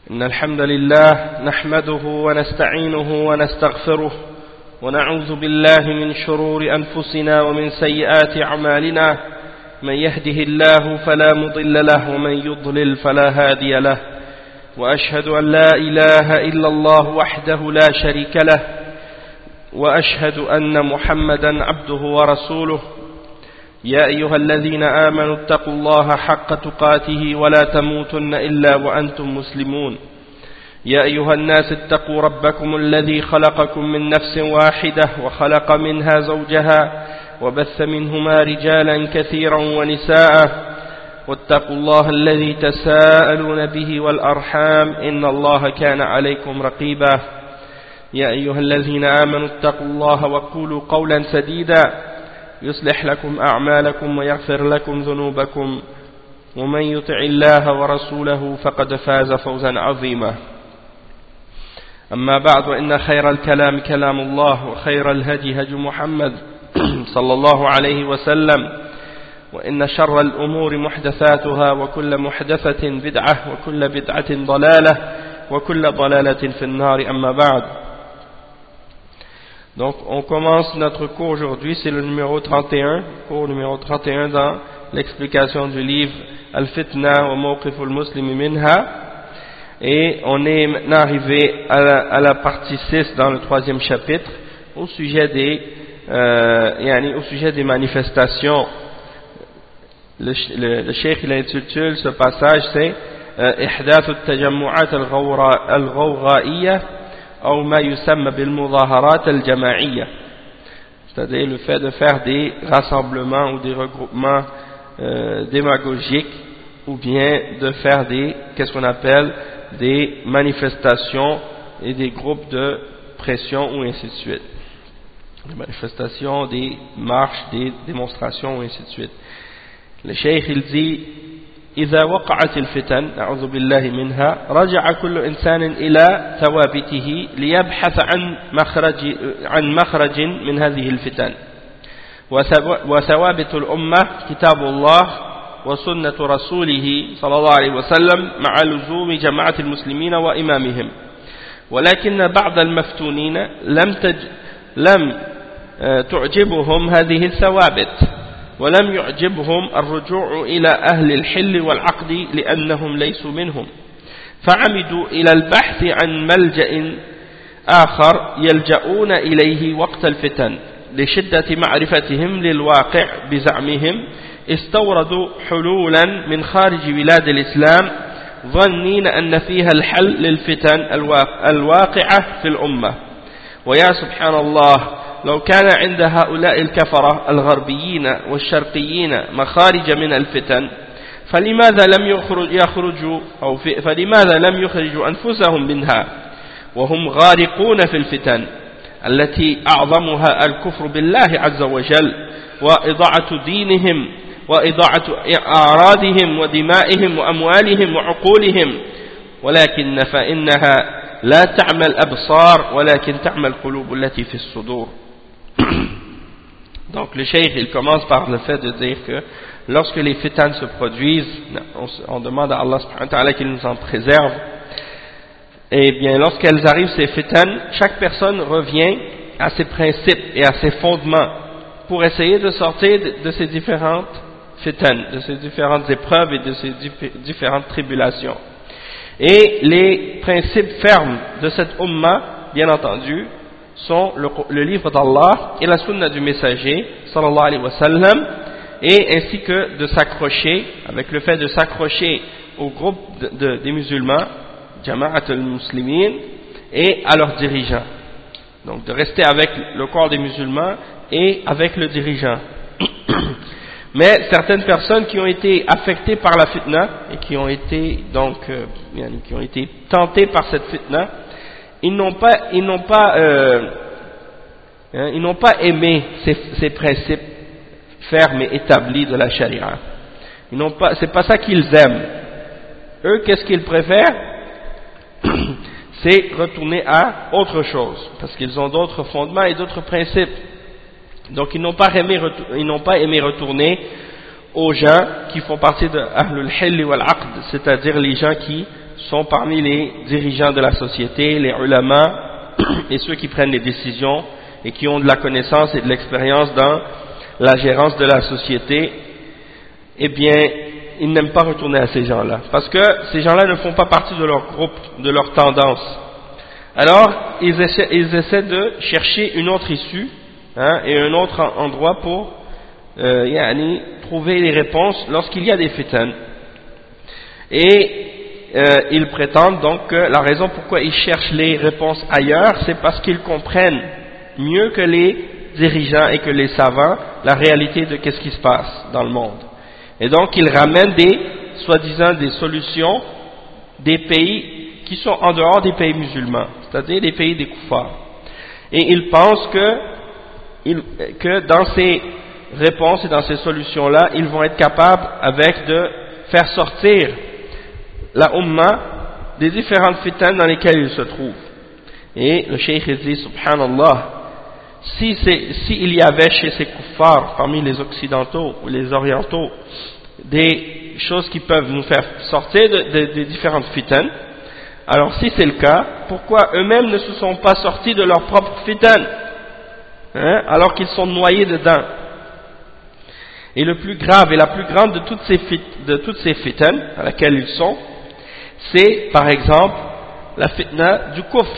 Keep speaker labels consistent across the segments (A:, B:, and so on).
A: إن الحمد لله نحمده ونستعينه ونستغفره ونعوذ بالله من شرور أنفسنا ومن سيئات أعمالنا من يهده الله فلا مضل له ومن يضلل فلا هادي له وأشهد أن لا إله إلا الله وحده لا شريك له وأشهد أن محمدا عبده ورسوله يا أيها الذين آمنوا اتقوا الله حق تقاته ولا تموتن إلا وأنتم مسلمون يا أيها الناس اتقوا ربكم الذي خلقكم من نفس واحدة وخلق منها زوجها وبث منهما رجالا كثيرا ونساء واتقوا الله الذي تساءلون به والأرحام إن الله كان عليكم رقيبا يا أيها الذين آمنوا اتقوا الله وقولوا قولا سديدا يصلح لكم أعمالكم ويغفر لكم ذنوبكم ومن يطع الله ورسوله فقد فاز فوزا عظيما أما بعد وإن خير الكلام كلام الله وخير الهدي هدي محمد صلى الله عليه وسلم وإن شر الأمور محدثاتها وكل محدثة بدعة وكل بدعة ضلالة وكل ضلالة في النار أما بعد. Donc on commence notre cours aujourd'hui, c'est le numéro 31, cours numéro 31 dans l'explication du livre Al-Fitna wa Mawqif al-Muslim minha, et on est maintenant arrivé à la partie 6 dans le troisième chapitre au sujet des manifestations. Le cheikh il intitule ce passage c'est Ihdath al-Tajammu'at al-Ghawgha'iyya ou ma yusamma bil mudaharat al-jama'iyya, c'est-à-dire le fait de faire des rassemblements ou des regroupements démagogiques, ou bien de faire qu'est-ce qu'on appelle des manifestations et des groupes de pression ou ainsi de suite, des manifestations, des marches, des démonstrations ou ainsi de suite. Le cheikh il dit إذا وقعت الفتن أعوذ بالله منها رجع كل إنسان إلى ثوابته ليبحث عن مخرج من هذه الفتن، وثوابت الأمة كتاب الله وسنة رسوله صلى الله عليه وسلم مع لزوم جماعة المسلمين وإمامهم. ولكن بعض المفتونين لم تعجبهم هذه الثوابت، ولم يعجبهم الرجوع إلى أهل الحل والعقد لأنهم ليسوا منهم، فعمدوا إلى البحث عن ملجأ آخر يلجؤون إليه وقت الفتن لشدة معرفتهم للواقع بزعمهم. استوردوا حلولا من خارج بلاد الإسلام ظنين أن فيها الحل للفتن الواقعة في الأمة. ويا سبحان الله، لو كان عند هؤلاء الكفرة الغربيين والشرقيين مخارج من الفتن فلماذا لم يخرجوا أنفسهم منها وهم غارقون في الفتن التي أعظمها الكفر بالله عز وجل وإضاعة دينهم وإضاعة أعراضهم ودمائهم وأموالهم وعقولهم. ولكن فإنها لا تعمى الأبصار ولكن تعمى القلوب التي في الصدور. Donc le cheikh il commence par le fait de dire que lorsque les fitans se produisent, on demande à Allah subhanahu wa ta'ala qu'il nous en préserve. Et bien lorsqu'elles arrivent ces fitans, chaque personne revient à ses principes et à ses fondements pour essayer de sortir de ces différentes fitans, de ces différentes épreuves et de ces différentes tribulations. Et les principes fermes de cette umma, bien entendu, sont le livre d'Allah et la sunna du messager sallallahu alayhi wa sallam, et ainsi que de s'accrocher, avec le fait de s'accrocher au groupe des musulmans, Jama'at al-Muslimin, et à leurs dirigeants. Donc de rester avec le corps des musulmans et avec le dirigeant. Mais certaines personnes qui ont été affectées par la fitna et qui ont été tentées par cette fitna, ils n'ont pas aimé ces principes fermes et établis de la charia. C'est pas ça qu'ils aiment. Eux, qu'est-ce qu'ils préfèrent? C'est retourner à autre chose, parce qu'ils ont d'autres fondements et d'autres principes. Donc ils n'ont pas aimé retourner aux gens qui font partie de Ahlul Hill wal Aqd, c'est-à-dire les gens qui sont parmi les dirigeants de la société, les ulama et ceux qui prennent les décisions et qui ont de la connaissance et de l'expérience dans la gérance de la société, eh bien, ils n'aiment pas retourner à ces gens-là, parce que ces gens-là ne font pas partie de leur groupe, de leur tendance. Alors, ils essaient de chercher une autre issue, et un autre endroit pour trouver les réponses lorsqu'il y a des fitans. Et ils prétendent donc que la raison pourquoi ils cherchent les réponses ailleurs, c'est parce qu'ils comprennent mieux que les dirigeants et que les savants la réalité de qu'est-ce qui se passe dans le monde. Et donc ils ramènent soi-disant des solutions des pays qui sont en dehors des pays musulmans, c'est-à-dire des pays des koufars. Et ils pensent que dans ces réponses et dans ces solutions-là, ils vont être capables de faire sortir la Ummah des différentes fitanes dans lesquelles ils se trouvent. Et le cheikh dit, subhanallah, s'il y avait chez ces kuffars, parmi les occidentaux ou les orientaux, des choses qui peuvent nous faire sortir des différentes fitanes, alors si c'est le cas, pourquoi eux-mêmes ne se sont pas sortis de leur propre fitane, alors qu'ils sont noyés dedans? Et le plus grave et la plus grande de toutes ces fitanes à laquelle ils sont, c'est par exemple la fitna du kufr,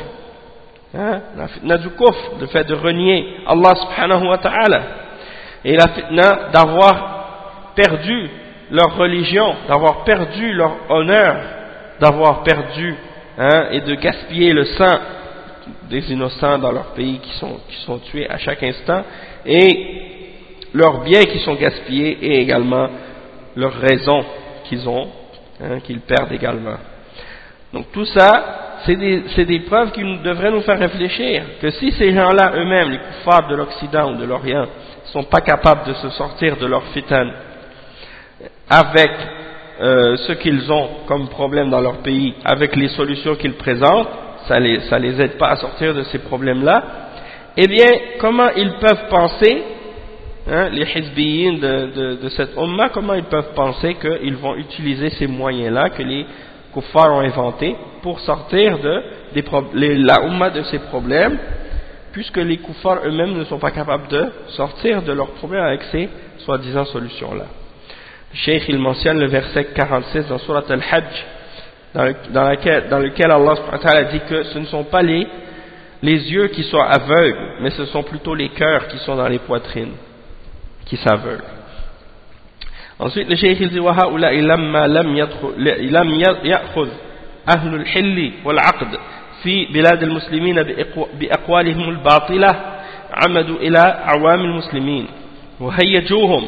A: la fitna du kufr, le fait de renier Allah subhanahu wa ta'ala, et la fitna d'avoir perdu leur religion, d'avoir perdu leur honneur, d'avoir perdu et de gaspiller le sang des innocents dans leur pays qui sont tués à chaque instant, et leurs biens qui sont gaspillés, et également leurs raisons qu'ils ont, qu'ils perdent également. Donc tout ça, c'est des preuves qui devraient nous faire réfléchir, que si ces gens-là eux-mêmes, les kuffars de l'Occident ou de l'Orient, ne sont pas capables de se sortir de leur fitan avec ce qu'ils ont comme problème dans leur pays, avec les solutions qu'ils présentent, ça les aide pas à sortir de ces problèmes-là, eh bien, comment ils peuvent penser, les hizbiyin de cette umma, comment ils peuvent penser qu'ils vont utiliser ces moyens-là que les kuffars ont inventés pour sortir la umma de ces problèmes, puisque les kuffars eux-mêmes ne sont pas capables de sortir de leurs problèmes avec ces soi-disant solutions-là. Le Cheikh il mentionne le verset 46 dans Surat Al-Hajj, dans lequel Allah subhanahu wa ta'ala dit que ce ne sont pas les yeux qui sont aveugles, mais ce sont plutôt les cœurs qui sont dans les poitrines qui s'aveuglent. Ensuite le Cheikh il dit وَهَؤُلَاءِ لَمَّا لَمْ يَأْخُذْ أهل الحل والعقد في بلاد المسلمين بأقوالهم الباطلة عمدوا إلى عوام المسلمين وهيجوهم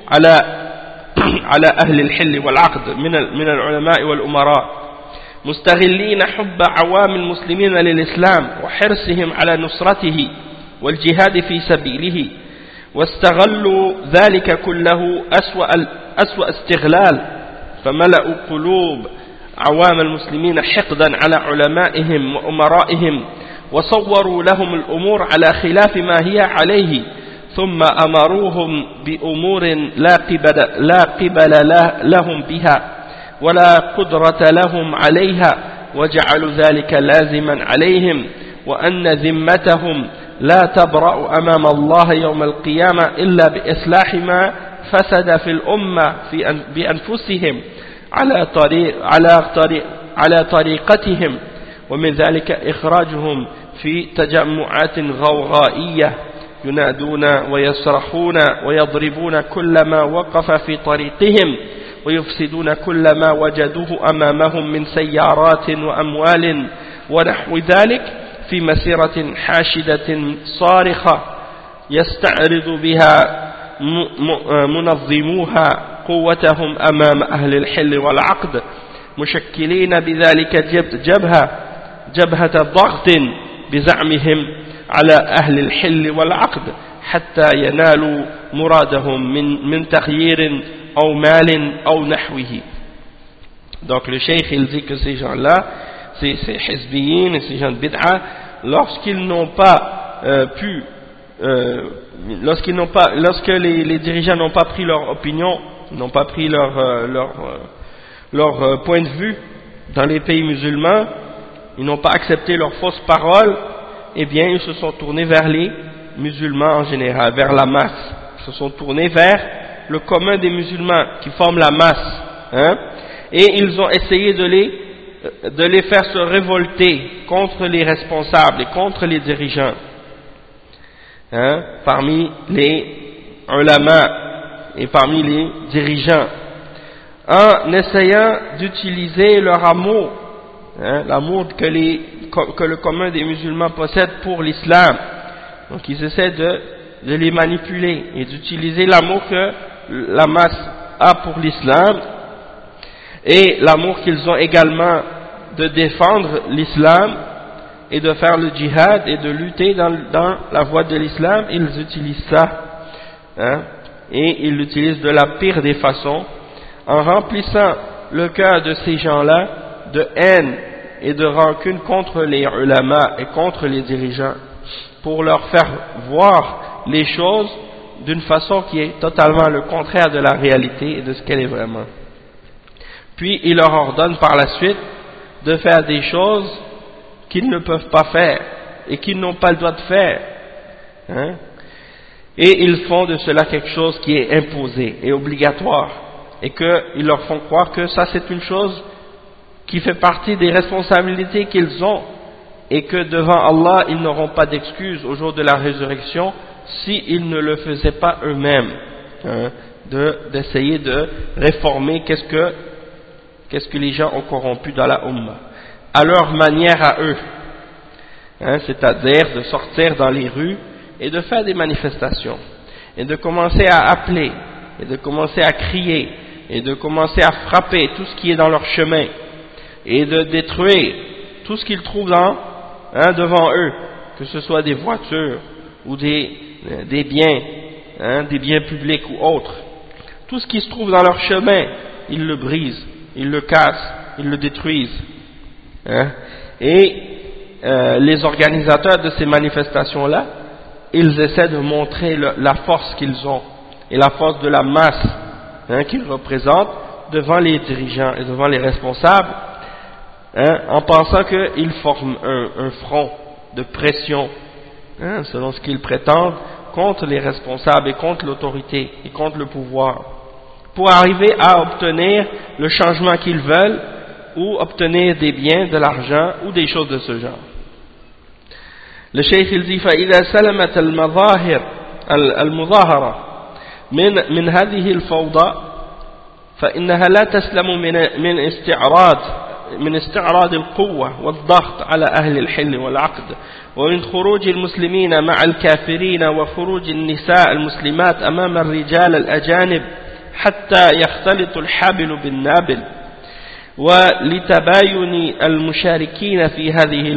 A: على أهل الحل والعقد من العلماء والأمراء مستغلين حب عوام المسلمين للإسلام وحرصهم على نصرته والجهاد في سبيله، واستغلوا ذلك كله أسوأ استغلال، فملأوا قلوب عوام المسلمين حقدا على علمائهم وأمرائهم، وصوروا لهم الأمور على خلاف ما هي عليه، ثم أمروهم بأمور لا قبل لهم بها ولا قدرة لهم عليها، وجعلوا ذلك لازما عليهم، وأن ذمتهم لا تبرأ أمام الله يوم القيامة إلا بإصلاح ما فسد في الأمة بأنفسهم على طريقتهم، ومن ذلك إخراجهم في تجمعات غوغائية ينادون ويصرخون ويضربون كل ما وقف في طريقهم، ويفسدون كل ما وجدوه أمامهم من سيارات وأموال ونحو ذلك في مسيرة حاشدة صارخة يستعرض بها منظموها قوتهم أمام أهل الحل والعقد، مشكلين بذلك جبهة ضغط بزعمهم على أهل الحل والعقد حتى ينالوا مرادهم من تغيير أو مال أو نحوه. Donc le cheikh il dit que ces gens-là, ces hizbiyin et ces gens de bid'a, lorsque les dirigeants n'ont pas pris leur opinion, n'ont pas pris leur point de vue dans les pays musulmans, ils n'ont pas accepté leurs fausses paroles, eh bien ils se sont tournés vers les musulmans en général, vers la masse. Ils se sont tournés vers le commun des musulmans qui forment la masse, hein, et ils ont essayé de les faire se révolter contre les responsables et contre les dirigeants, hein, parmi les ulama et parmi les dirigeants, en essayant d'utiliser leur amour, hein, l'amour que le commun des musulmans possède pour l'islam. Donc ils essaient de les manipuler et d'utiliser l'amour que la masse a pour l'islam et l'amour qu'ils ont également de défendre l'islam et de faire le djihad et de lutter dans la voie de l'islam. Ils utilisent ça, hein, et ils l'utilisent de la pire des façons, en remplissant le cœur de ces gens-là de haine et de rancune contre les ulama et contre les dirigeants, pour leur faire voir les choses d'une façon qui est totalement le contraire de la réalité et de ce qu'elle est vraiment. Puis il leur ordonne par la suite de faire des choses qu'ils ne peuvent pas faire et qu'ils n'ont pas le droit de faire, hein? Et ils font de cela quelque chose qui est imposé et obligatoire, et qu'ils leur font croire que ça c'est une chose qui fait partie des responsabilités qu'ils ont, et que devant Allah ils n'auront pas d'excuses au jour de la résurrection s'ils ne le faisaient pas eux-mêmes, hein, d'essayer de réformer qu'est-ce que les gens ont corrompu dans la Ummah, à leur manière à eux, hein, c'est-à-dire de sortir dans les rues et de faire des manifestations, et de commencer à appeler, et de commencer à crier, et de commencer à frapper tout ce qui est dans leur chemin, et de détruire tout ce qu'ils trouvent devant eux, que ce soit des voitures ou des biens, hein, des biens publics ou autres. Tout ce qui se trouve dans leur chemin, ils le brisent, ils le cassent, ils le détruisent, hein. Et les organisateurs de ces manifestations-là, ils essaient de montrer la force qu'ils ont et la force de la masse, hein, qu'ils représentent devant les dirigeants et devant les responsables, hein, en pensant qu'ils forment un front de pression, hein, selon ce qu'ils prétendent, contre les responsables et contre l'autorité et contre le pouvoir, pour arriver à obtenir le changement qu'ils veulent ou obtenir des biens, de l'argent ou des choses de ce genre. Le cheikh il dit فإذا سلمت المظاهرة من هذه الفوضى فإنها لا تسلم من استعراض القوة والضغط على أهل الحل والعقد ومن خروج المسلمين مع الكافرين وخروج النساء المسلمات أمام الرجال الأجانب حتى يختلط الحابل بالنابل ولتباين المشاركين في هذه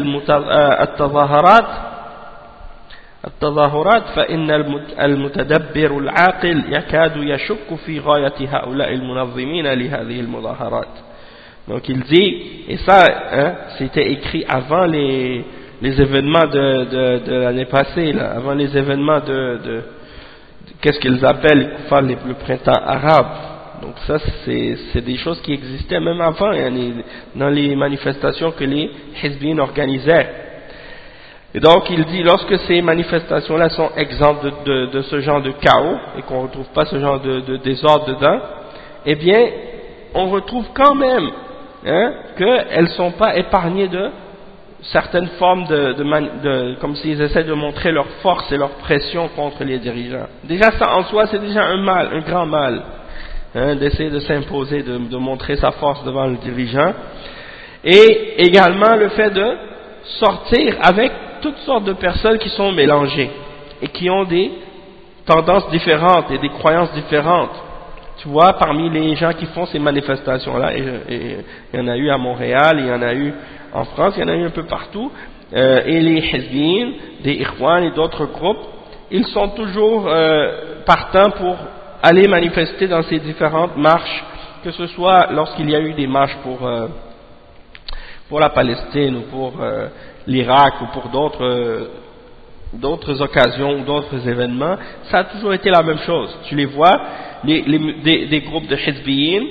A: التظاهرات فإن المتدبر العاقل يكاد يشك في غاية هؤلاء المنظمين لهذه المظاهرات. Donc il dit, et ça, hein, c'était écrit avant les événements de l'année passée, là, avant les événements de qu'est-ce qu'ils appellent le printemps arabe. Donc ça, c'est des choses qui existaient même avant, dans les manifestations que les Hizbin organisaient. Et donc il dit, lorsque ces manifestations-là sont exemptes de ce genre de chaos, et qu'on ne retrouve pas ce genre de désordre dedans, eh bien, on retrouve quand même, hein, qu'elles ne sont pas épargnées de certaines formes comme s'ils essaient de montrer leur force et leur pression contre les dirigeants. Déjà ça en soi, c'est déjà un mal, un grand mal, hein, d'essayer de s'imposer, de montrer sa force devant le dirigeant. Et également le fait de sortir avec toutes sortes de personnes qui sont mélangées et qui ont des tendances différentes et des croyances différentes. Tu vois, parmi les gens qui font ces manifestations-là, et il y en a eu à Montréal, il y en a eu en France, il y en a eu un peu partout, et les Hizbin, des Ikhwan et d'autres groupes, ils sont toujours partants pour aller manifester dans ces différentes marches, que ce soit lorsqu'il y a eu des marches pour la Palestine ou pour l'Irak ou pour d'autres occasions ou d'autres événements, ça a toujours été la même chose. Tu les vois, des groupes de Hizbiyin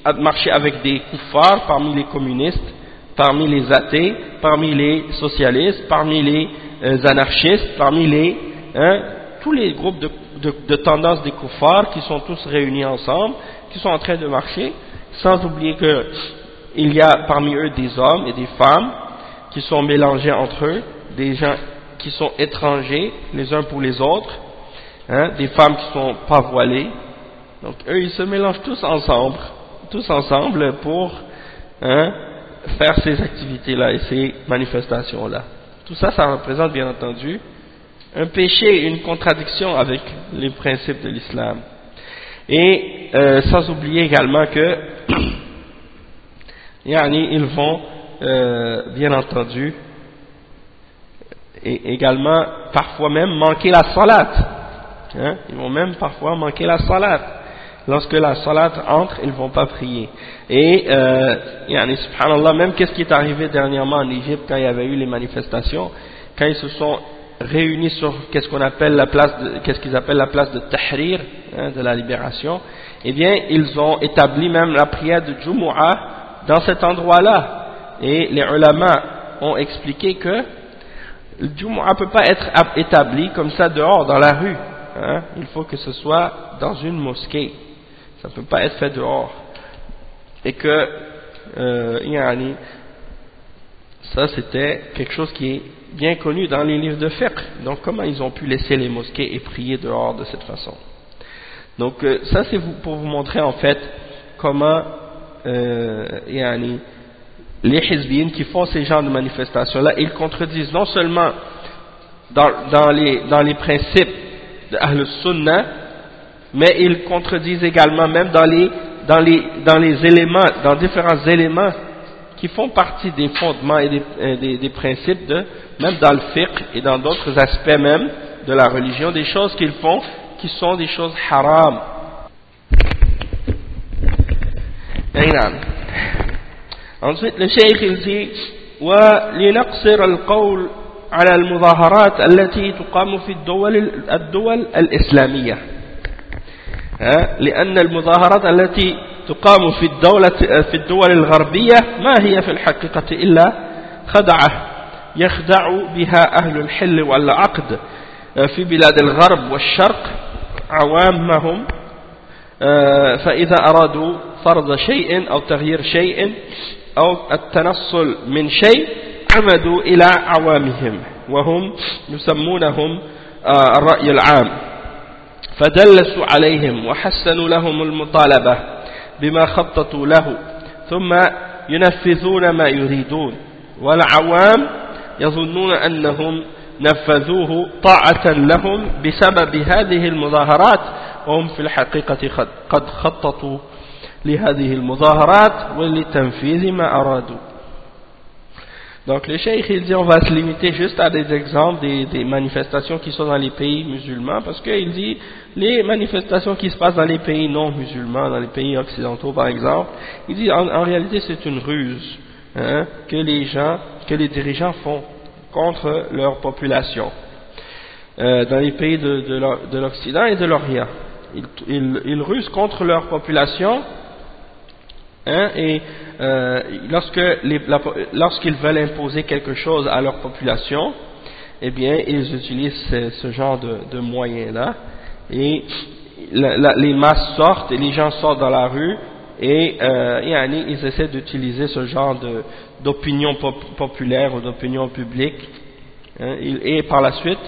A: marcher avec des kuffars parmi les communistes, parmi les athées, parmi les socialistes, parmi les anarchistes, parmi les tous les groupes de tendance des kuffars qui sont tous réunis ensemble, qui sont en train de marcher, sans oublier que il y a parmi eux des hommes et des femmes qui sont mélangés entre eux, des gens qui sont étrangers les uns pour les autres, des femmes qui sont pas voilées. Donc eux ils se mélangent tous ensemble pour faire ces activités-là et ces manifestations-là. Tout ça, ça représente bien entendu un péché, une contradiction avec les principes de l'islam. Et sans oublier également que ils vont bien entendu et également parfois même manquer la salat. Ils vont même parfois manquer la salat. Lorsque la salat entre, ils ne vont pas prier. Et subhanallah, même qu'est-ce qui est arrivé dernièrement en Égypte quand il y avait eu les manifestations, quand ils se sont réunis sur qu'est-ce qu'ils appellent la place de Tahrir, de la libération, eh bien ils ont établi même la prière de Jumu'ah dans cet endroit-là. Et les ulama ont expliqué que le Jumu'ah ne peut pas être établi comme ça dehors, dans la rue. Il faut que ce soit dans une mosquée. Ça ne peut pas être fait dehors. Et que ça c'était quelque chose qui est bien connu dans les livres de fiqh. Donc comment ils ont pu laisser les mosquées et prier dehors de cette façon? Donc ça c'est pour vous montrer en fait comment les hizbiyyin qui font ces genres de manifestations là, ils contredisent non seulement dans les principes de Ahl Sunnah, mais ils contredisent également même dans les éléments, dans différents éléments qui font partie des fondements et des principes même dans le fiqh et dans d'autres aspects même de la religion, des choses qu'ils font qui sont des choses haram. Ensuite le cheikh il dit وَلِنَقْصِرَ الْقَوْلِ على المظاهرات التي تقام في الدول الإسلامية لأن المظاهرات التي تقام في الدول الغربية ما هي في الحقيقة إلا خدعة يخدع بها أهل الحل والعقد في بلاد الغرب والشرق عوامهم فإذا أرادوا فرض شيء أو تغيير شيء أو التنصل من شيء عمدوا إلى عوامهم وهم يسمونهم الرأي العام فدلسوا عليهم وحسنوا لهم المطالبة بما خططوا له ثم ينفذون ما يريدون والعوام يظنون أنهم نفذوه طاعة لهم بسبب هذه المظاهرات وهم في الحقيقة قد خططوا لهذه المظاهرات ولتنفيذ ما أرادوا. Donc le cheikh il dit on va se limiter juste à des exemples des manifestations qui sont dans les pays musulmans, parce qu'il dit les manifestations qui se passent dans les pays non musulmans, dans les pays occidentaux par exemple, il dit en réalité c'est une ruse que les dirigeants font contre leur population dans les pays de l'Occident et de l'Orient. Ils rusent contre leur population et lorsqu'ils veulent imposer quelque chose à leur population, eh bien ils utilisent ce genre de moyens-là et les masses sortent et les gens sortent dans la rue et ils essaient d'utiliser ce genre d'opinion populaire ou d'opinion publique et par la suite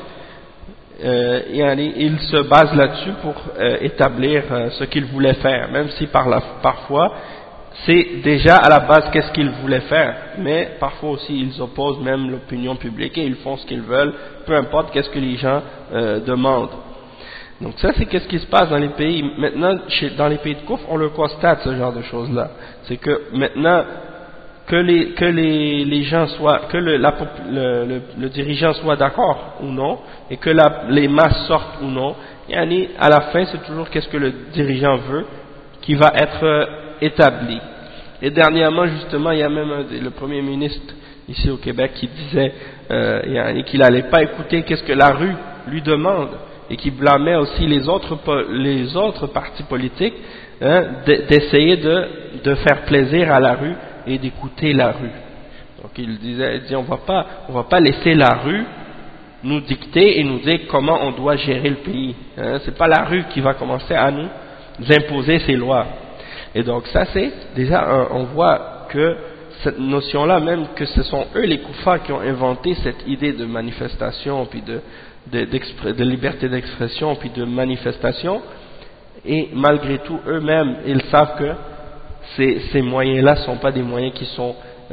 A: ils se basent là-dessus pour établir ce qu'ils voulaient faire, même si parfois c'est déjà à la base qu'est-ce qu'ils voulaient faire, mais parfois aussi ils opposent même l'opinion publique et ils font ce qu'ils veulent, peu importe qu'est-ce que les gens demandent. Donc ça c'est qu'est-ce qui se passe dans les pays. Maintenant dans les pays de Kouf on le constate ce genre de choses là, c'est que maintenant que les gens soient, que le dirigeant soit d'accord ou non, et que les masses sortent ou non, à la fin c'est toujours qu'est-ce que le dirigeant veut qui va être établi. Et dernièrement justement il y a même le premier ministre ici au Québec qui disait qu'il n'allait pas écouter qu'est-ce que la rue lui demande, et qui blâmait aussi les autres partis politiques, hein, d'essayer de faire plaisir à la rue et d'écouter la rue. Donc il dit on va pas laisser la rue nous dicter et nous dire comment on doit gérer le pays. Hein, c'est pas la rue qui va commencer à nous imposer ses lois. Et donc ça c'est déjà on voit que cette notion-là, même que ce sont eux les koufars qui ont inventé cette idée de manifestation, puis de liberté d'expression, puis de manifestation, et malgré tout eux-mêmes ils savent que ces moyens-là ne sont pas des moyens qui sont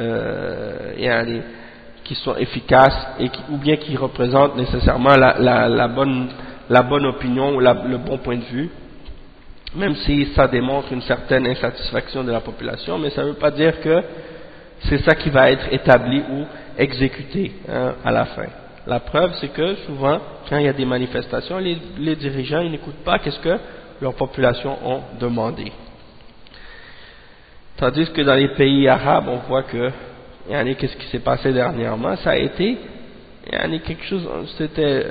A: efficaces ou bien qui représentent nécessairement la bonne opinion ou le bon point de vue, même si ça démontre une certaine insatisfaction de la population, mais ça ne veut pas dire que c'est ça qui va être établi ou exécuté, hein, à la fin. La preuve, c'est que souvent, quand il y a des manifestations, les dirigeants ils n'écoutent pas qu'est-ce que leur population ont demandé. Tandis que dans les pays arabes, on voit que qu'est-ce qui s'est passé dernièrement, ça a été quelque chose, c'était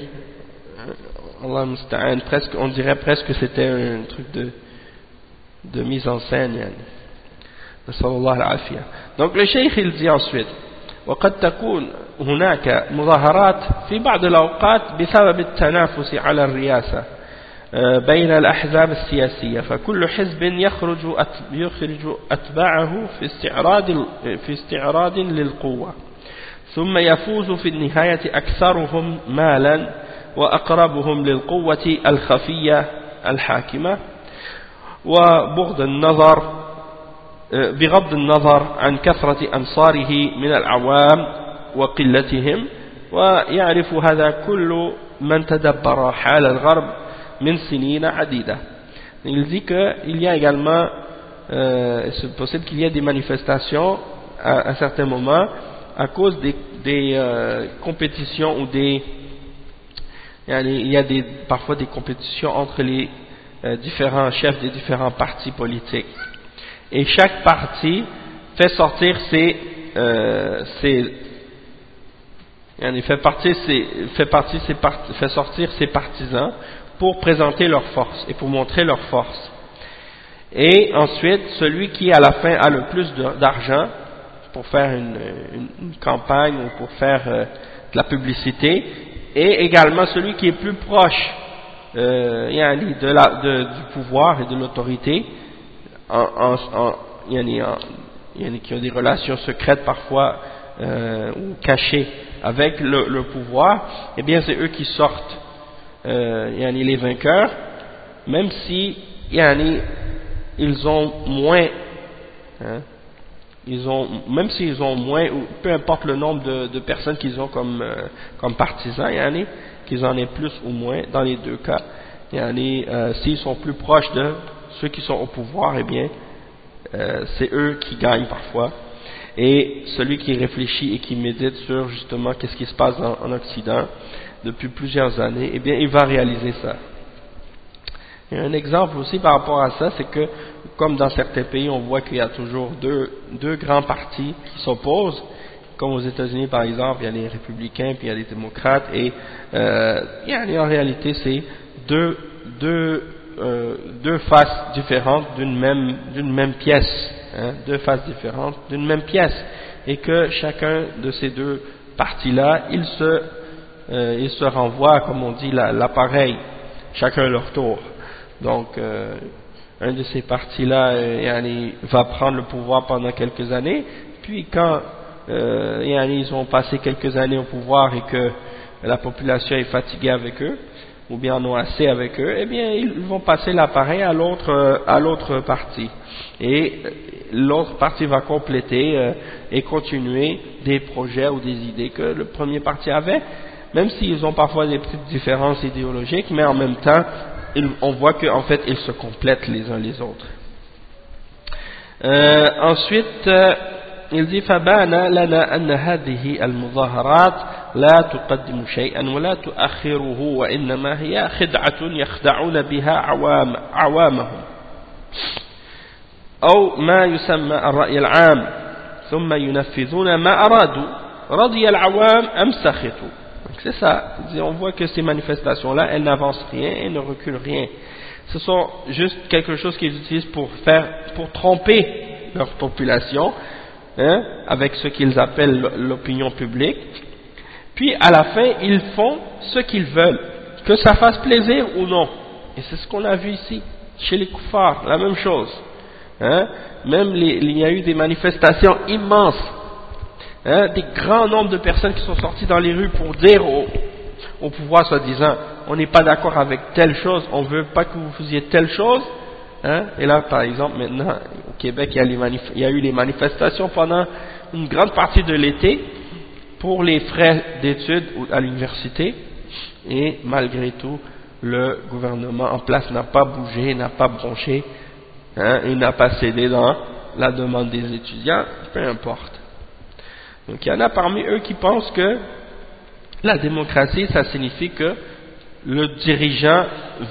A: Allah musta'an, presque, on dirait presque que c'était un truc de mise en scène. Sallallahu alayhi wa sallam. Donc le cheikh il dit ensuite وقد تكون هناك مظاهرات في بعض الأوقات بسبب التنافس على الرئاسة بين الأحزاب السياسية فكل حزب يخرج أتباعه في استعراض للقوة ثم يفوز في النهاية أكثرهم مالا وأقربهم للقوة الخفية الحاكمة بغض النظر عن كثرة أنصاره من العوام وقلتهم ويعرف هذا كل من تدبر حال الغرب من سنين عديدة. Il dit qu'il y a également c'est possible qu'il y ait des manifestations à certains moments à cause des compétitions ou il y a parfois des compétitions entre les différents chefs des différents partis politiques. Et chaque parti fait sortir fait sortir ses partisans pour présenter leur force et pour montrer leur force. Et ensuite, celui qui à la fin a le plus d'argent pour faire une campagne ou pour faire de la publicité, et également celui qui est plus proche du pouvoir et de l'autorité, qui ont des relations secrètes parfois ou cachées avec le pouvoir, eh bien c'est eux qui sortent les vainqueurs, même si ils ont moins, même s'ils ont moins, ou peu importe le nombre de personnes qu'ils ont comme partisans, qu'ils en aient plus ou moins, dans les deux cas, s'ils sont plus proches de ceux qui sont au pouvoir, eh bien, c'est eux qui gagnent parfois. Et celui qui réfléchit et qui médite sur justement qu'est-ce qui se passe en Occident depuis plusieurs années, eh bien, il va réaliser ça. Et un exemple aussi par rapport à ça, c'est que, comme dans certains pays, on voit qu'il y a toujours deux grands partis qui s'opposent. Comme aux États-Unis, par exemple, il y a les républicains puis il y a les démocrates, et en réalité, c'est deux faces différentes d'une même pièce, deux faces différentes d'une même pièce, et que chacun de ces deux partis-là, ils se renvoient, comme on dit, l'appareil, chacun à leur tour. Donc, un de ces partis-là va prendre le pouvoir pendant quelques années, puis quand ils ont passé quelques années au pouvoir et que la population est fatiguée avec eux, ou bien en ont assez avec eux, eh bien ils vont passer l'appareil à l'autre parti, et l'autre parti va compléter et continuer des projets ou des idées que le premier parti avait, même s'ils ont parfois des petites différences idéologiques, mais en même temps on voit qu'en fait ils se complètent les uns les autres. Ensuite il dit فبان لنا أن هذه المظاهرات لا تقدم شيئا ولا تؤخره وإنما هي خدعة يخدعون بها عوامهم أو ما يسمى الرأي العام ثم ينفذون ما أرادوا رضي العوام أم سخطوا Donc c'est ça. On voit que ces manifestations-là, elles n'avancent rien, elles ne reculent rien. Ce sont juste quelque chose qu'ils utilisent pour tromper leur population, hein, avec ce qu'ils appellent l'opinion publique. Puis à la fin, ils font ce qu'ils veulent, que ça fasse plaisir ou non. Et c'est ce qu'on a vu ici, chez les koufars, la même chose. Hein? Même il y a eu des manifestations immenses, hein, des grands nombres de personnes qui sont sorties dans les rues pour dire au pouvoir soi-disant, on n'est pas d'accord avec telle chose, on ne veut pas que vous faisiez telle chose. Hein? Et là, par exemple, maintenant, au Québec, il y a eu les manifestations pendant une grande partie de l'été pour les frais d'études à l'université, et malgré tout, le gouvernement en place n'a pas bougé, n'a pas bronché, hein, et n'a pas cédé dans la demande des étudiants, peu importe. Donc il y en a parmi eux qui pensent que la démocratie, ça signifie que le dirigeant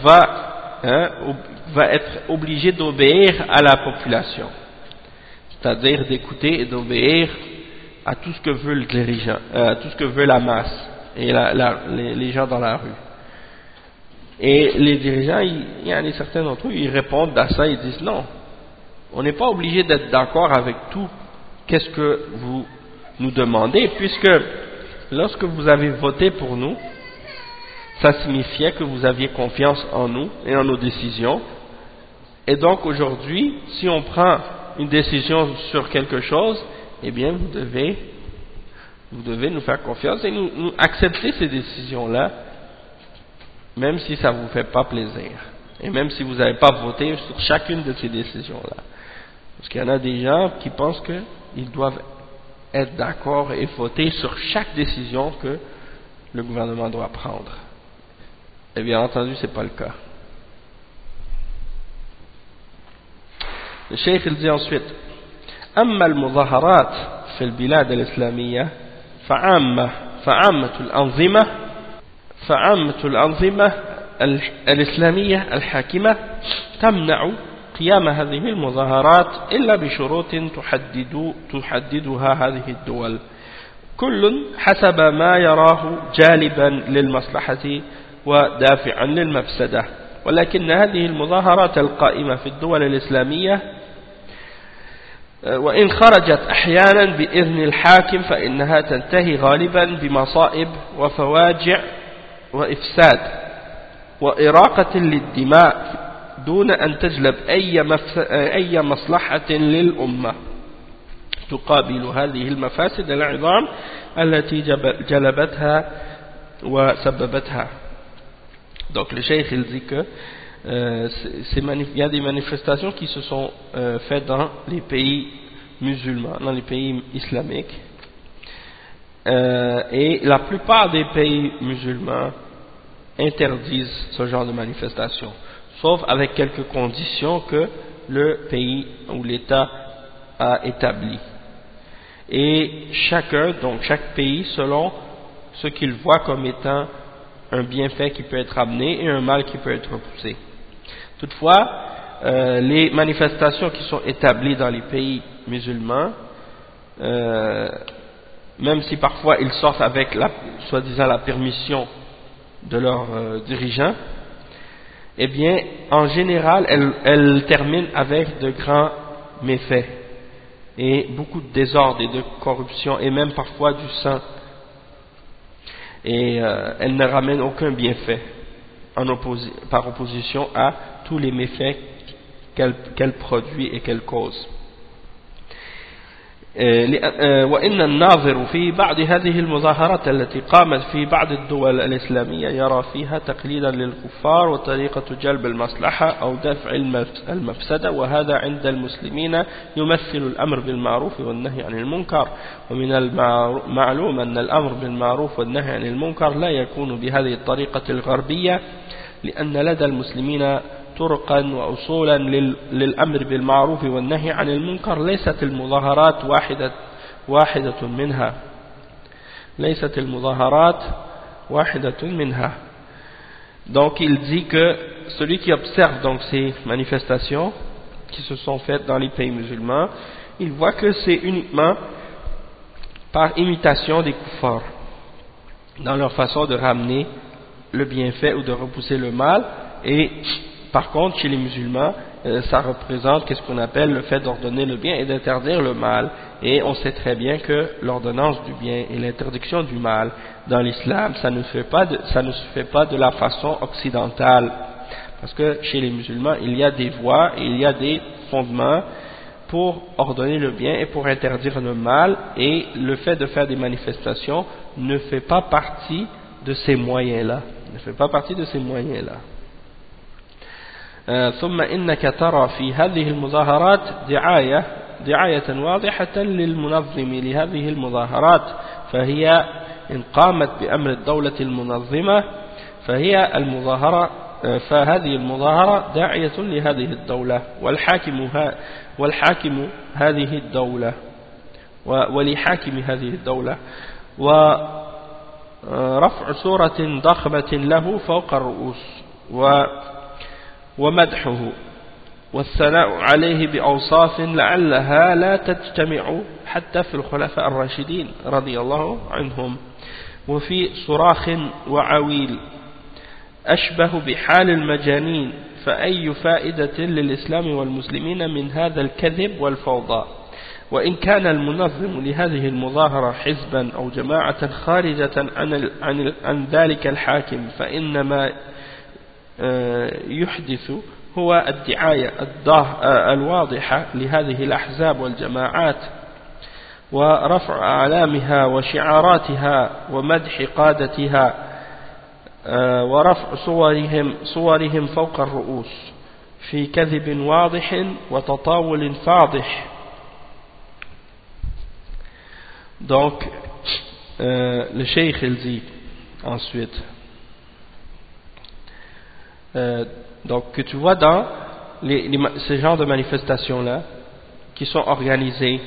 A: va être obligé d'obéir à la population, c'est-à-dire d'écouter et d'obéir à tout ce que veut le dirigeant, à tout ce que veut la masse et les gens dans la rue. Et les dirigeants, il y en a certains d'entre eux, ils répondent à ça, ils disent non, on n'est pas obligé d'être d'accord avec tout, qu'est-ce que vous nous demandez, puisque lorsque vous avez voté pour nous, ça signifiait que vous aviez confiance en nous et en nos décisions, et donc aujourd'hui, si on prend une décision sur quelque chose, eh bien vous devez nous faire confiance et nous accepter ces décisions-là, même si ça ne vous fait pas plaisir, et même si vous n'avez pas voté sur chacune de ces décisions-là. Parce qu'il y en a des gens qui pensent qu'ils doivent être d'accord et voter sur chaque décision que le gouvernement doit prendre. Et bien entendu, ce n'est pas le cas. Le cheikh il dit ensuite, أما المظاهرات في البلاد الإسلامية فعامة الأنظمة الإسلامية الحاكمة تمنع قيام هذه المظاهرات إلا بشروط تحددها هذه الدول، كل حسب ما يراه جالبا للمصلحة ودافعا للمفسدة. ولكن هذه المظاهرات القائمة في الدول الإسلامية وإن خرجت أحيانا بإذن الحاكم فإنها تنتهي غالبا بمصائب وفواجع وإفساد وإراقة للدماء دون أن تجلب أي مصلحة للأمة تقابل هذه المفاسد العظام التي جلبتها وسببتها. Donc le cheikh il dit que il y a des manifestations qui se sont faites dans les pays musulmans, dans les pays islamiques, et la plupart des pays musulmans interdisent ce genre de manifestations, sauf avec quelques conditions que le pays ou l'État a établies. Et chaque pays selon ce qu'il voit comme étant un bienfait qui peut être amené et un mal qui peut être repoussé. Toutefois, les manifestations qui sont établies dans les pays musulmans, même si parfois ils sortent avec soi-disant la permission de leurs dirigeants, eh bien, en général, elles terminent avec de grands méfaits et beaucoup de désordre et de corruption et même parfois du sang. Et elles ne ramènent aucun bienfait par opposition à tous les méfaits qu'elle produit et qu'elle cause. وإن الناظر في بعض هذه المظاهرات التي قامت في بعض الدول الإسلامية يرى فيها تقليدا للكفار وطريقة جلب المصلحة أو دفع المفسدة، وهذا عند المسلمين يمثل الأمر بالمعروف والنهي عن المنكر. ومن المعلوم أن الأمر بالمعروف والنهي عن المنكر لا يكون بهذه الطريقة الغربية، لأن لدى المسلمين طرقا وأصولا للأمر بالمعروف والنهي عن المنكر ليست المظاهرات واحدة منها. Donc il dit que celui qui observe donc ces manifestations qui se sont faites dans les pays musulmans, il voit que c'est uniquement par imitation des kuffars, dans leur façon de ramener le bienfait ou de repousser le mal. Et par contre, chez les musulmans, ça représente qu'est-ce qu'on appelle le fait d'ordonner le bien et d'interdire le mal. Et on sait très bien que l'ordonnance du bien et l'interdiction du mal dans l'islam, ça ne se fait pas de la façon occidentale. Parce que chez les musulmans, il y a des voies et il y a des fondements pour ordonner le bien et pour interdire le mal, et le fait de faire des manifestations ne fait pas partie de ces moyens-là. Ne fait pas partie de ces moyens-là. ثم إنك ترى في هذه المظاهرات دعاية واضحة للمنظم لهذه المظاهرات، فهي إن قامت بأمر الدولة المنظمة فهذه المظاهرة داعية لهذه الدولة والحاكم هذه الدولة ولحاكم هذه الدولة، ورفع صورة ضخمة له فوق الرؤوس ومدحه والثناء عليه بأوصاف لعلها لا تجتمع حتى في الخلفاء الراشدين رضي الله عنهم، وفي صراخ وعويل أشبه بحال المجانين، فأي فائدة للإسلام والمسلمين من هذا الكذب والفوضى؟ وإن كان المنظم لهذه المظاهرة حزبا أو جماعة خارجة عن ذلك الحاكم، فإنما يحدث هو الدعاية الواضحة لهذه الأحزاب والجماعات ورفع أعلامها وشعاراتها ومدح قادتها ورفع صورهم فوق الرؤوس في كذب واضح وتطاول فاضح. Donc le cheikh il dit ensuite donc que tu vois dans ces genres de manifestations là qui sont organisées,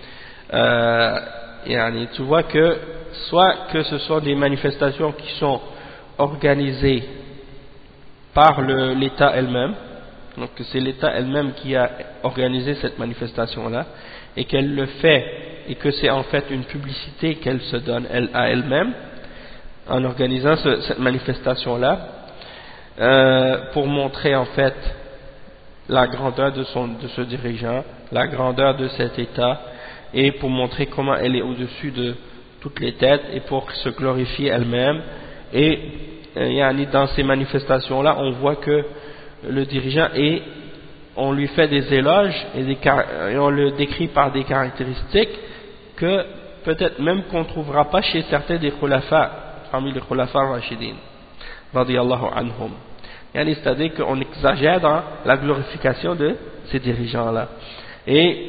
A: tu vois que soit que ce sont des manifestations qui sont organisées par l'État elle-même, donc c'est l'État elle-même qui a organisé cette manifestation là et qu'elle le fait, et que c'est en fait une publicité qu'elle se donne à elle-même en organisant cette manifestation là, pour montrer en fait la grandeur de ce dirigeant, la grandeur de cet État, et pour montrer comment elle est au-dessus de toutes les têtes, et pour se glorifier elle-même. Et dans ces manifestations là on voit que le dirigeant on lui fait des éloges et on le décrit par des caractéristiques que peut-être même qu'on ne trouvera pas chez certains des khulafa, parmi les khulafa rashidin radiyallahu anhum. C'est-à-dire qu'on exagère dans la glorification de ces dirigeants-là. Et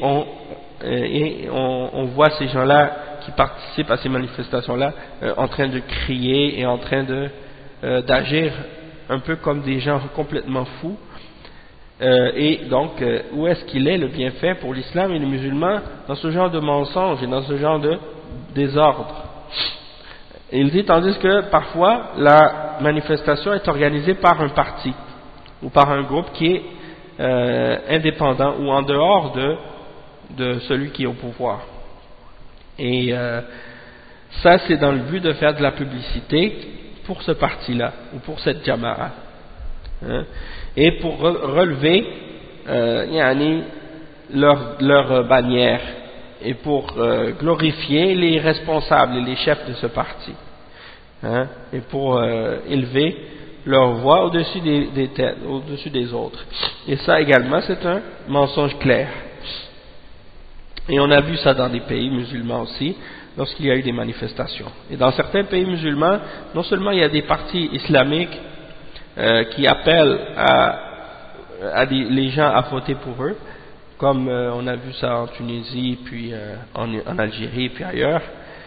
A: on voit ces gens-là qui participent à ces manifestations-là en train de crier et en train d'agir un peu comme des gens complètement fous. Et donc, où est-ce qu'il est le bienfait pour l'islam et les musulmans dans ce genre de mensonges et dans ce genre de désordre? Et il dit, tandis que parfois la manifestation est organisée par un parti ou par un groupe qui est indépendant ou en dehors de celui qui est au pouvoir. Et ça, c'est dans le but de faire de la publicité pour ce parti-là ou pour cette jama'a, et pour relever leur bannière, et pour glorifier les responsables et les chefs de ce parti, et pour élever leur voix au-dessus des têtes, au-dessus des autres. Et ça également, c'est un mensonge clair. Et on a vu ça dans des pays musulmans aussi, lorsqu'il y a eu des manifestations. Et dans certains pays musulmans, non seulement il y a des partis islamiques qui appellent les gens à voter pour eux, comme on a vu ça en Tunisie, puis en Algérie, puis ailleurs.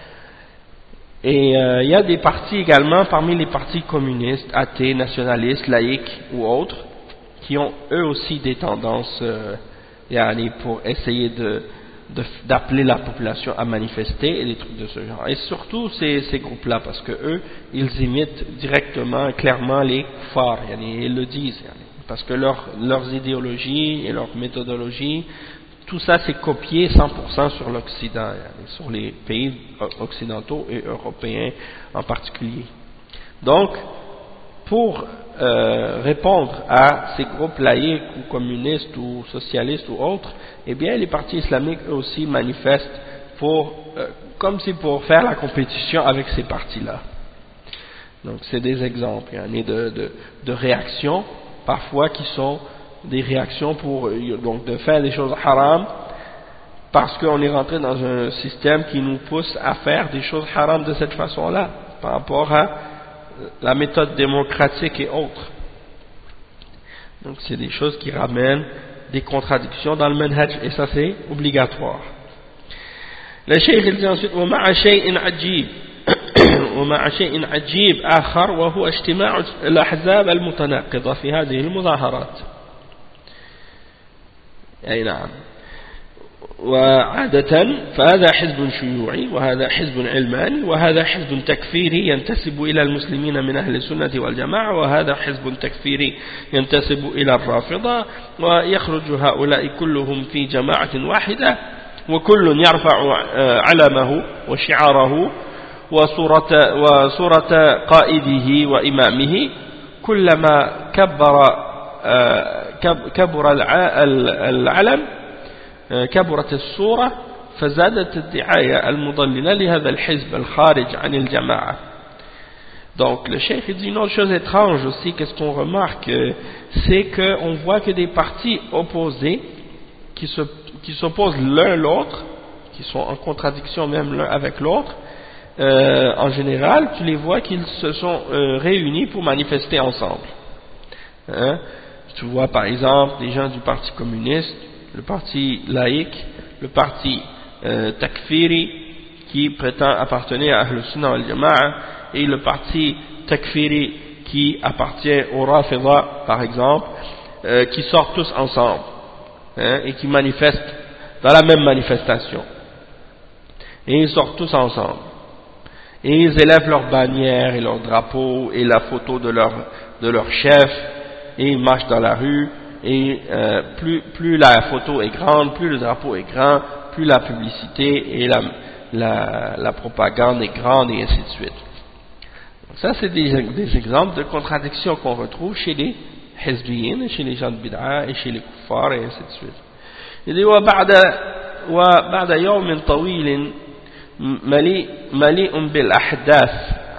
A: Et il y a des partis également, parmi les partis communistes, athées, nationalistes, laïcs ou autres, qui ont eux aussi des tendances pour essayer d'appeler la population à manifester et des trucs de ce genre. Et surtout ces groupes-là, parce que eux, ils imitent directement, clairement les kuffars, ils le disent, parce que leurs idéologies et leur méthodologie tout ça c'est copié 100% sur l'Occident, sur les pays occidentaux et européens en particulier. Donc, pour répondre à ces groupes laïcs ou communistes ou socialistes ou autres, eh bien les partis islamiques eux aussi manifestent comme si pour faire la compétition avec ces partis-là. Donc c'est des exemples, il y en a de réactions parfois qui sont des réactions pour donc de faire des choses haram parce qu'on est rentré dans un système qui nous pousse à faire des choses haram de cette façon-là par rapport à la méthode démocratique et autres. Donc c'est des choses qui ramènent des contradictions dans le manhaj et ça c'est obligatoire. Le cheikh il dit ensuite ومع شيء عجيب ومع شيء عجيب آخر وهو اجتماع الأحزاب المتناقضة في هذه المظاهرات. أي نعم. وعادة فهذا حزب شيوعي وهذا حزب علماني وهذا حزب تكفيري ينتسب إلى المسلمين من أهل السنة والجماعة وهذا حزب تكفيري ينتسب إلى الرافضة ويخرج هؤلاء كلهم في جماعة واحدة وكل يرفع علمه وشعاره وصورة قائده وإمامه كلما كبر العلم كبرت الصورة فزادت الدعاية المضللة لهذا الحزب الخارج عن الجماعة. Donc le cheikh dit une autre chose étrange aussi, qu'est-ce qu'on remarque, c'est qu'on voit que des partis opposés qui s'opposent l'un l'autre, qui sont en contradiction même l'un avec l'autre, en général, tu les vois qu'ils se sont réunis pour manifester ensemble. Hein? Tu vois par exemple des gens du parti communiste, le parti laïque, le parti takfiri qui prétend appartenir à Ahl Sunnah wal Jama'a et le parti takfiri qui appartient au Rafida par exemple, qui sortent tous ensemble et qui manifestent dans la même manifestation. Et ils sortent tous ensemble. Et ils élèvent leurs bannières et leurs drapeaux et la photo de leur chef et ils marchent dans la rue. Et plus la photo est grande, plus le drapeau est grand, plus la publicité et la propagande est grande et ainsi de suite. Donc ça c'est des exemples de contradictions qu'on retrouve chez les hizbiyin, chez les gens de bid'a et chez les kuffars et ainsi de suite. Il dit وبعد يوم طويل مليء بالأحداث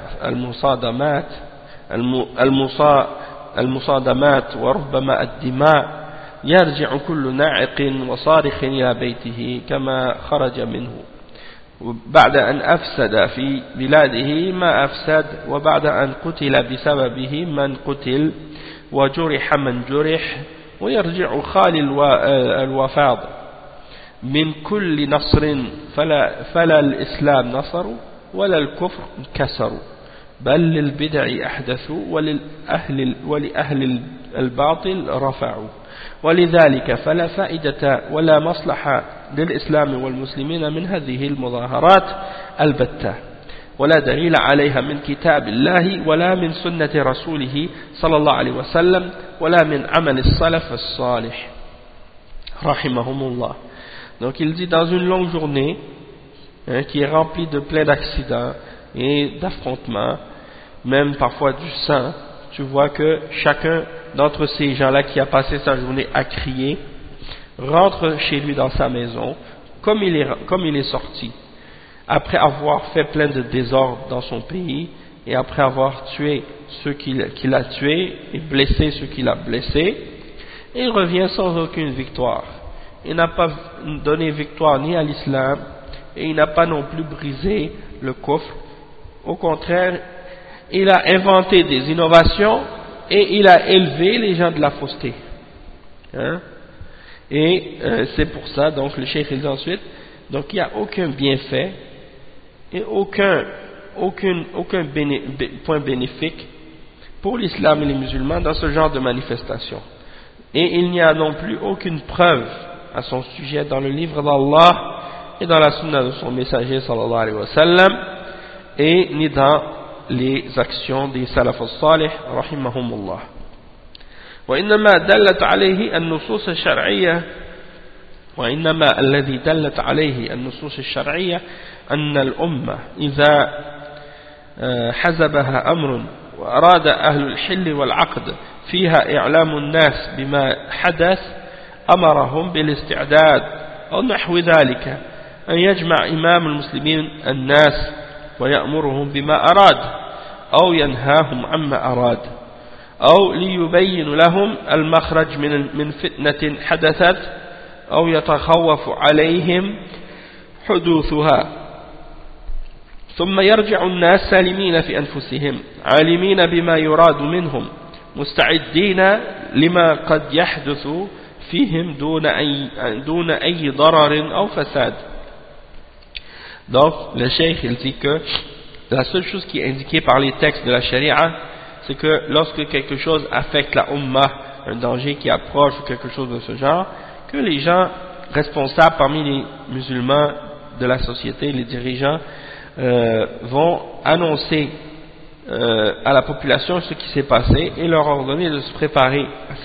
A: المصادمات وربما الدماء يرجع كل ناعق وصارخ إلى بيته كما خرج منه بعد أن أفسد في بلاده ما أفسد وبعد أن قتل بسببه من قتل وجرح من جرح ويرجع خالي الوفاض من كل نصر فلا الإسلام نصر ولا الكفر كسر بل للبدع أحدثوا ولأهل الباطل رفعوا ولذلك فلا فائدة ولا مصلحة للإسلام والمسلمين من هذه المظاهرات البتة ولا دليل عليها من كتاب الله ولا من سنة رسوله صلى الله عليه وسلم ولا من عمل السلف الصالح رحمهم الله. Donc il dit dans une longue journée qui est remplie de plein d'accidents et d'affrontements, même parfois du sang, tu vois que chacun d'entre ces gens-là qui a passé sa journée à crier rentre chez lui dans sa maison comme il est sorti, après avoir fait plein de désordre dans son pays et après avoir tué ceux qu'il a tués et blessé ceux qu'il a blessés, et il revient sans aucune victoire. Il n'a pas donné victoire ni à l'islam et il n'a pas non plus brisé le kufr. Au contraire, il a inventé des innovations et il a élevé les gens de la fausseté. Et c'est pour ça, donc le cheikh dit ensuite, donc il n'y a aucun bienfait et aucun point bénéfique pour l'islam et les musulmans dans ce genre de manifestation. Et il n'y a non plus aucune preuve à son sujet dans le livre d'Allah et dans la sunna de son messager sallallahu alayhi wa sallam et ni dans les actions des salaf al-salih rahimahumullah. وإنما دلت عليه النصوص الشرعية وإنما الذي دلت عليه النصوص الشرعية أن الأمة إذا حزبها أمر وأراد أهل الحل والعقد فيها إعلام الناس بما حدث أمرهم بالاستعداد أو نحو ذلك، أن يجمع إمام المسلمين الناس ويأمرهم بما أراد أو ينهاهم عما أراد، أو ليبين لهم المخرج من فتنة حدثت أو يتخوف عليهم حدوثها، ثم يرجع الناس سالمين في أنفسهم عالمين بما يراد منهم مستعدين لما قد يحدث فيهم دون أي ضرر أو فساد. Donc le cheikh il dit que la seule chose qui est indiquée par les textes de la charia, c'est que lorsque quelque chose affecte la ummah, un danger qui approche ou quelque chose de ce genre, que les gens responsables parmi les musulmans de la société, les dirigeants, vont annoncer à la population ce qui s'est passé et leur ordonner de se préparer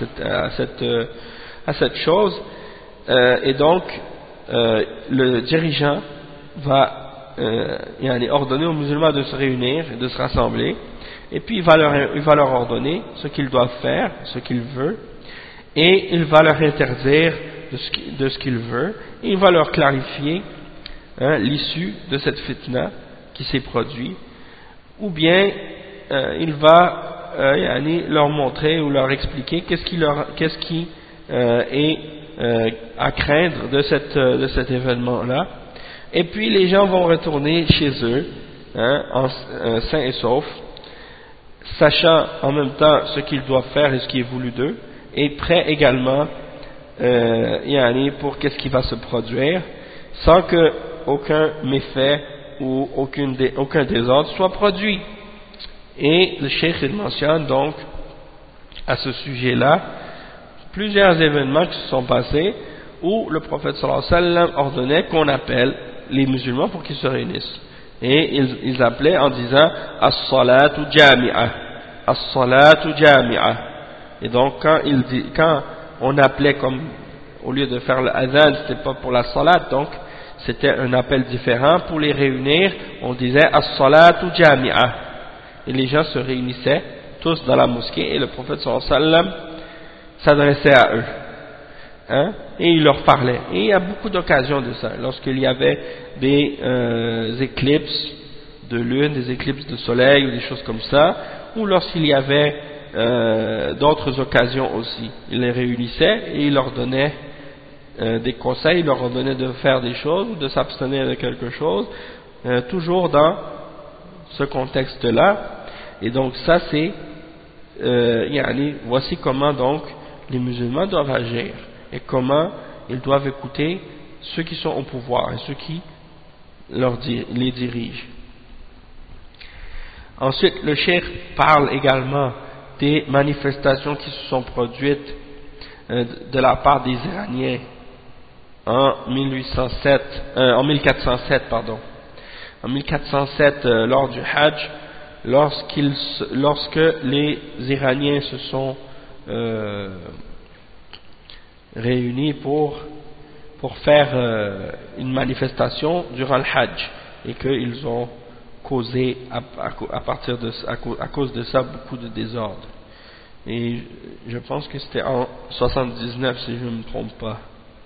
A: à cette chose, et donc le dirigeant va ordonner aux musulmans de se réunir, de se rassembler, et puis il va leur ordonner ce qu'ils doivent faire, ce qu'il veut, et il va leur interdire de ce qu'il veut, et il va leur clarifier l'issue de cette fitna qui s'est produite, ou bien il va leur montrer ou leur expliquer qu'est-ce qui est à craindre de cet événement-là, et puis les gens vont retourner chez eux sains et saufs, sachant en même temps ce qu'ils doivent faire et ce qui est voulu d'eux, et prêts également pour qu'est-ce qui va se produire, sans que aucun méfait ou aucun désordre soit produit. Et le cheikh il mentionne donc à ce sujet-là plusieurs événements qui se sont passés où le prophète sallallahu alayhi wa sallam ordonnait qu'on appelle les musulmans pour qu'ils se réunissent, et ils appelaient en disant as-salatu jami'a, as-salatu jami'a. Et donc quand on appelait, comme au lieu de faire le adhan, c'était pas pour la salat, donc c'était un appel différent pour les réunir, on disait as-salatu jami'a, et les gens se réunissaient tous dans la mosquée et le prophète sallallahu alayhi wa sallam s'adressait à eux, et il leur parlait. Et il y a beaucoup d'occasions de ça, lorsqu'il y avait des éclipses de lune, des éclipses de soleil ou des choses comme ça, ou lorsqu'il y avait d'autres occasions aussi. Il les réunissait et il leur donnait des conseils, il leur ordonnait de faire des choses ou de s'abstenir de quelque chose, toujours dans ce contexte-là. Et donc ça c'est voici comment donc les musulmans doivent agir et comment ils doivent écouter ceux qui sont au pouvoir et ceux qui les dirigent. Ensuite, le cheikh parle également des manifestations qui se sont produites de la part des Iraniens en 1407 En 1407, lors du Hajj, lorsque les Iraniens se sont réunis pour faire une manifestation durant le Hajj, et qu'ils ont causé à cause de ça beaucoup de désordre. Et je pense que c'était en 79 si je ne me trompe pas,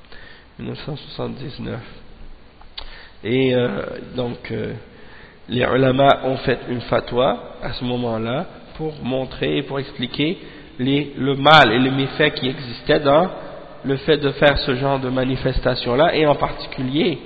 A: 1979. Et donc les ulama ont fait une fatwa à ce moment-là pour montrer et pour expliquer le mal et les méfaits qui existaient dans le fait de faire ce genre de manifestation-là, et en particulier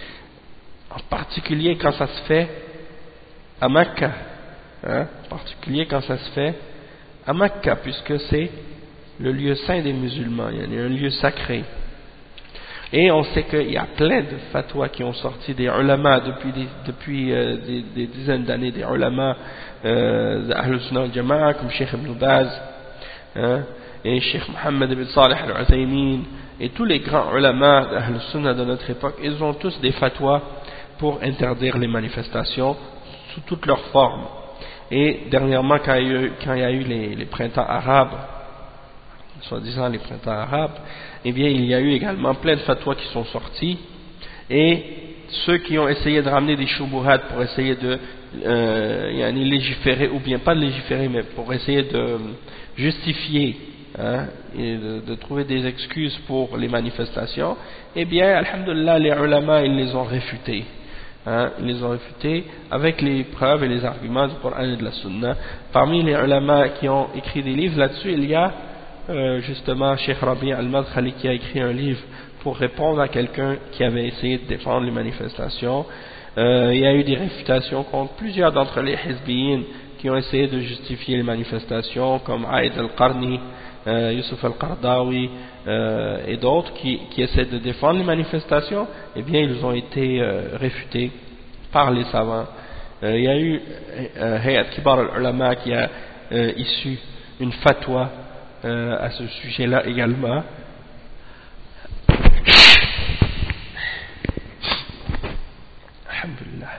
A: quand ça se fait à Mecca, en particulier quand ça se fait à Mecca, puisque c'est le lieu saint des musulmans, il y a un lieu sacré. Et on sait qu'il y a plein de fatwas qui ont sorti des ulama depuis des dizaines d'années, des ulama d'Ahl Sunnah wal Jama'a comme Cheikh Ibn Baz, et Cheikh Mohammed ibn Salih al-Uthaymin, et tous les grands ulama d'Ahl Sunnah de notre époque. Ils ont tous des fatwas pour interdire les manifestations sous toutes leurs formes. Et dernièrement, quand il y a eu les printemps arabes, soi-disant les printemps arabes, eh bien il y a eu également plein de fatwas qui sont sortis, et ceux qui ont essayé de ramener des shubuhat pour essayer de légiférer, ou bien pas de légiférer, mais pour essayer de justifier et de trouver des excuses pour les manifestations, eh bien alhamdulillah les ulama ils les ont réfutés. Ils les ont réfutés avec les preuves et les arguments du Coran et de la Sunna. Parmi les ulama qui ont écrit des livres là-dessus, il y a justement Cheikh Rabi' al-Madkhali qui a écrit un livre pour répondre à quelqu'un qui avait essayé de défendre les manifestations. Il y a eu des réfutations contre plusieurs d'entre les hizbiyin qui ont essayé de justifier les manifestations, comme Aïd al-Qarni, Yusuf al-Qardawi et d'autres qui essaient de défendre les manifestations. Eh bien ils ont été réfutés par les savants. Il y a eu Hayat Kibar al-Ulama qui a issu une fatwa à ce sujet-là également. Alhamdulillah.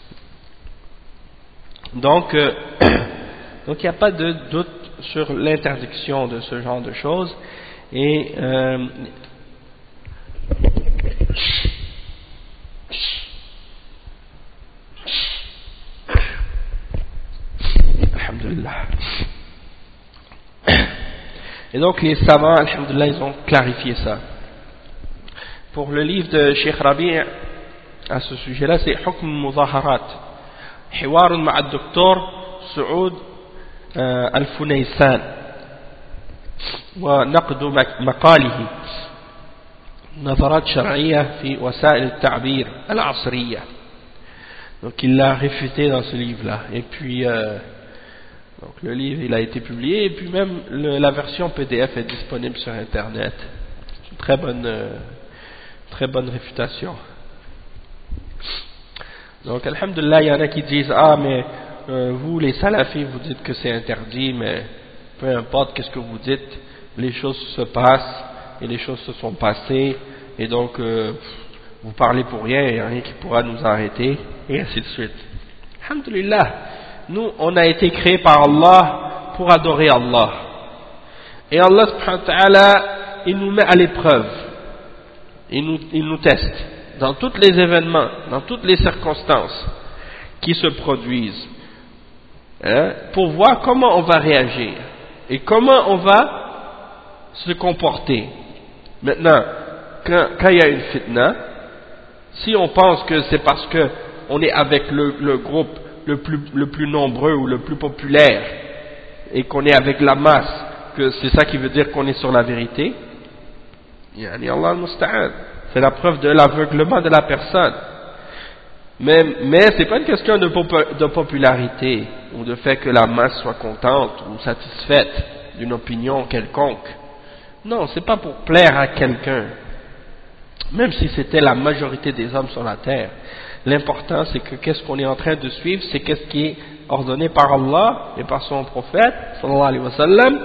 A: Donc il n'y a pas de doute sur l'interdiction de ce genre de choses, et alhamdulillah. Et donc les savants, alhamdulillah, ils ont clarifié ça. Pour le livre de Cheikh Rabi' à ce sujet-là, c'est Hukm al-Muzaharat, Hiwar ma'a al-Doktor Saoud al-Funaysan wa naqd maqalihi nazarat shar'iyya fi wasa'il al-ta'bir al-asriyya. Donc il l'a réfuté dans ce livre-là. Et puis donc le livre il a été publié, et puis même la version PDF est disponible sur internet. C'est une très bonne réfutation. Donc alhamdulillah, il y en a qui disent mais vous les salafis vous dites que c'est interdit, mais peu importe qu'est-ce que vous dites, les choses se passent et les choses se sont passées, et donc vous parlez pour rien, il n'y a rien qui pourra nous arrêter, et ainsi de suite. Alhamdulillah, nous on a été créés par Allah pour adorer Allah, et Allah subhanahu wa ta'ala il nous met à l'épreuve, il nous teste dans tous les événements, dans toutes les circonstances qui se produisent, pour voir comment on va réagir et comment on va se comporter. Maintenant, quand il y a une fitna, si on pense que c'est parce que on est avec le groupe le plus nombreux ou le plus populaire et qu'on est avec la masse, que c'est ça qui veut dire qu'on est sur la vérité, yani Allah al-Musta'an, c'est la preuve de l'aveuglement de la personne. Mais c'est pas une question de popularité ou de fait que la masse soit contente ou satisfaite d'une opinion quelconque. Non, c'est pas pour plaire à quelqu'un, même si c'était la majorité des hommes sur la terre. L'important c'est que qu'est-ce qu'on est en train de suivre, c'est qu'est-ce qui est ordonné par Allah et par son prophète sallallahu alayhi wa sallam,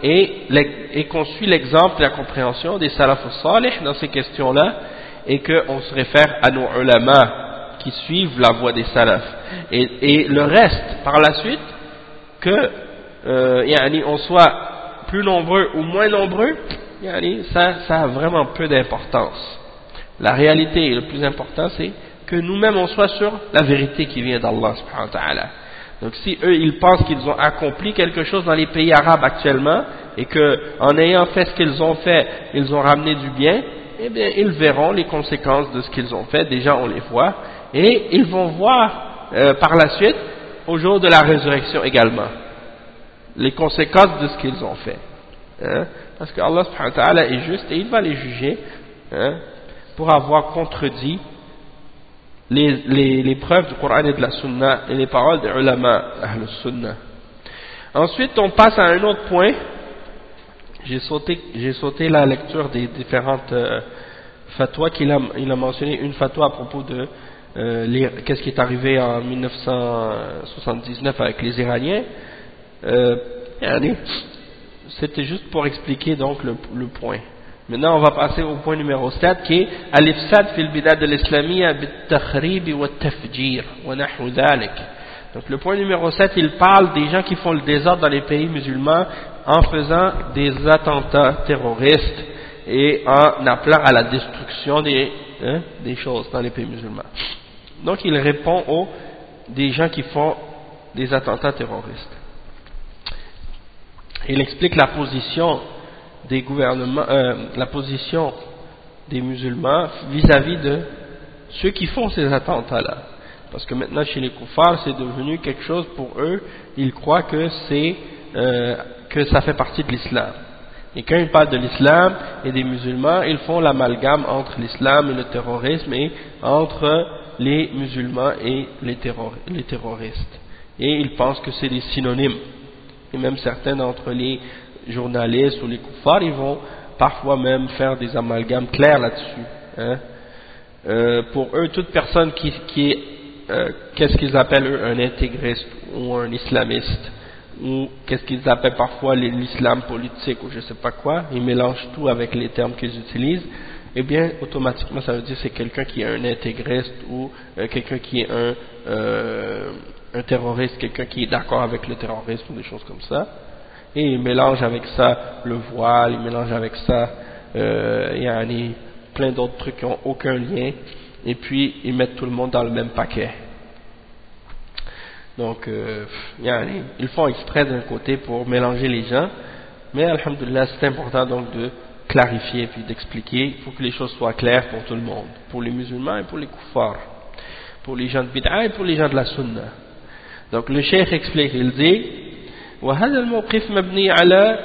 A: et qu'on suit l'exemple et la compréhension des salafus salih dans ces questions-là, et qu'on se réfère à nos ulama qui suivent la voie des salafs, et le reste par la suite, que on soit plus nombreux ou moins nombreux, ça a vraiment peu d'importance. La réalité et le plus important c'est que nous-mêmes on soit sur la vérité qui vient d'Allah subhanahu wa ta'ala. Donc si eux ils pensent qu'ils ont accompli quelque chose dans les pays arabes actuellement, et que en ayant fait ce qu'ils ont fait, ils ont ramené du bien, eh bien ils verront les conséquences de ce qu'ils ont fait. Déjà on les voit, et ils vont voir par la suite au jour de la résurrection également les conséquences de ce qu'ils ont fait, parce que Allah subhanahu wa ta'ala est juste et il va les juger pour avoir contredit les preuves du Coran et de la Sunna et les paroles des ulama Ahlus Sunna. Ensuite on passe à un autre point. J'ai sauté la lecture des différentes fatwas qu'il a mentionné. Une fatwa à propos de qu'est-ce qui est arrivé en 1979 avec les Iraniens. C'était juste pour expliquer donc le point. Maintenant on va passer au point numéro 7 qui est al-ifsad fil bidad al-islamiyya bit-takhrib wa at-tafjir wa nahwu dhalik. Donc le point numéro 7 il parle des gens qui font le désordre dans les pays musulmans en faisant des attentats terroristes et en appelant à la destruction des choses dans les pays musulmans. Donc il répond aux des gens qui font des attentats terroristes. Il explique la position des gouvernements, la position des musulmans vis-à-vis de ceux qui font ces attentats-là. Parce que maintenant chez les koufars c'est devenu quelque chose pour eux, ils croient que que ça fait partie de l'islam. Et quand ils parlent de l'islam et des musulmans, ils font l'amalgame entre l'islam et le terrorisme et entre les musulmans et les terroristes. Et ils pensent que c'est des synonymes. Et même certains d'entre les journalistes ou les koufars, ils vont parfois même faire des amalgames clairs là-dessus. Pour eux, toute personne qui est, qu'est-ce qu'ils appellent eux, un intégriste ou un islamiste, ou qu'est-ce qu'ils appellent parfois l'islam politique ou je sais pas quoi, ils mélangent tout avec les termes qu'ils utilisent, eh bien automatiquement ça veut dire c'est quelqu'un qui est un intégriste ou quelqu'un qui est un terroriste, quelqu'un qui est d'accord avec le terrorisme ou des choses comme ça, et ils mélangent avec ça le voile, ils mélangent avec ça il y a plein d'autres trucs qui n'ont aucun lien, et puis ils mettent tout le monde dans le même paquet. Donc, ils font exprès d'un côté pour mélanger les gens, mais alhamdoulilah, c'est important donc de clarifier puis d'expliquer. Il faut que les choses soient claires pour tout le monde, pour les musulmans et pour les kuffars, pour les gens de bid'a et pour les gens de la sunna. Donc, le cheikh explique, il dit وهذا الموقف مبني على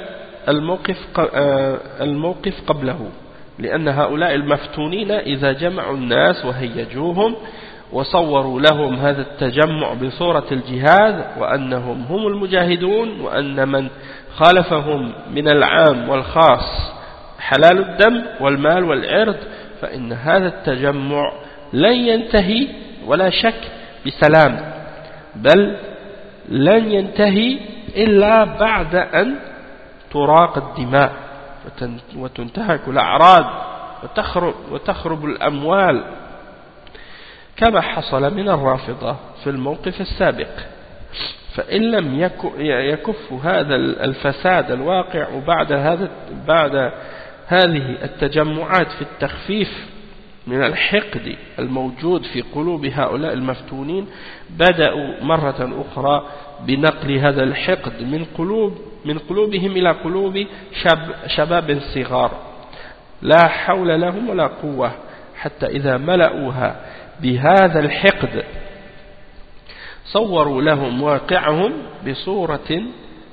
A: الموقف قبله لأن هؤلاء المفتونين إذا جمعوا الناس وهيجوهم وصوروا لهم هذا التجمع بصورة الجهاد وأنهم هم المجاهدون وأن من خالفهم من العام والخاص حلال الدم والمال والعرض فإن هذا التجمع لن ينتهي ولا شك بسلام بل لن ينتهي إلا بعد أن تراق الدماء وتنتهك الأعراض وتخرب الأموال كما حصل من الرافضة في الموقف السابق فإن لم يكف هذا الفساد الواقع بعد هذه التجمعات في التخفيف من الحقد الموجود في قلوب هؤلاء المفتونين بدأوا مرة أخرى بنقل هذا الحقد من قلوبهم إلى قلوب شباب صغار لا حول لهم ولا قوة حتى إذا ملأوها بهذا الحقد صوروا لهم واقعهم بصورة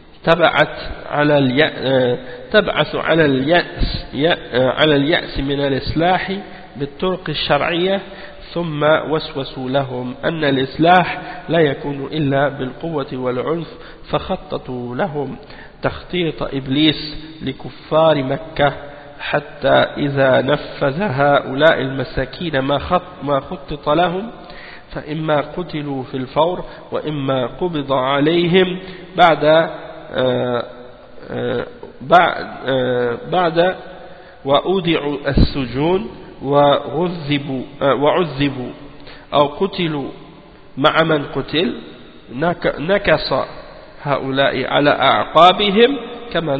A: تبعث على اليأس من الإصلاح بالطرق الشرعية ثم وسوسوا لهم أن الإصلاح لا يكون إلا بالقوة والعنف فخططوا لهم تخطيط إبليس لكفار مكة حتى إذا نفذ هؤلاء المساكين ما خطط لهم فإما قتلوا في الفور وإما قبض عليهم بعد وأودعوا السجون وعذبوا أو قتلوا مع من قتل نكص هؤلاء على أعقابهم كما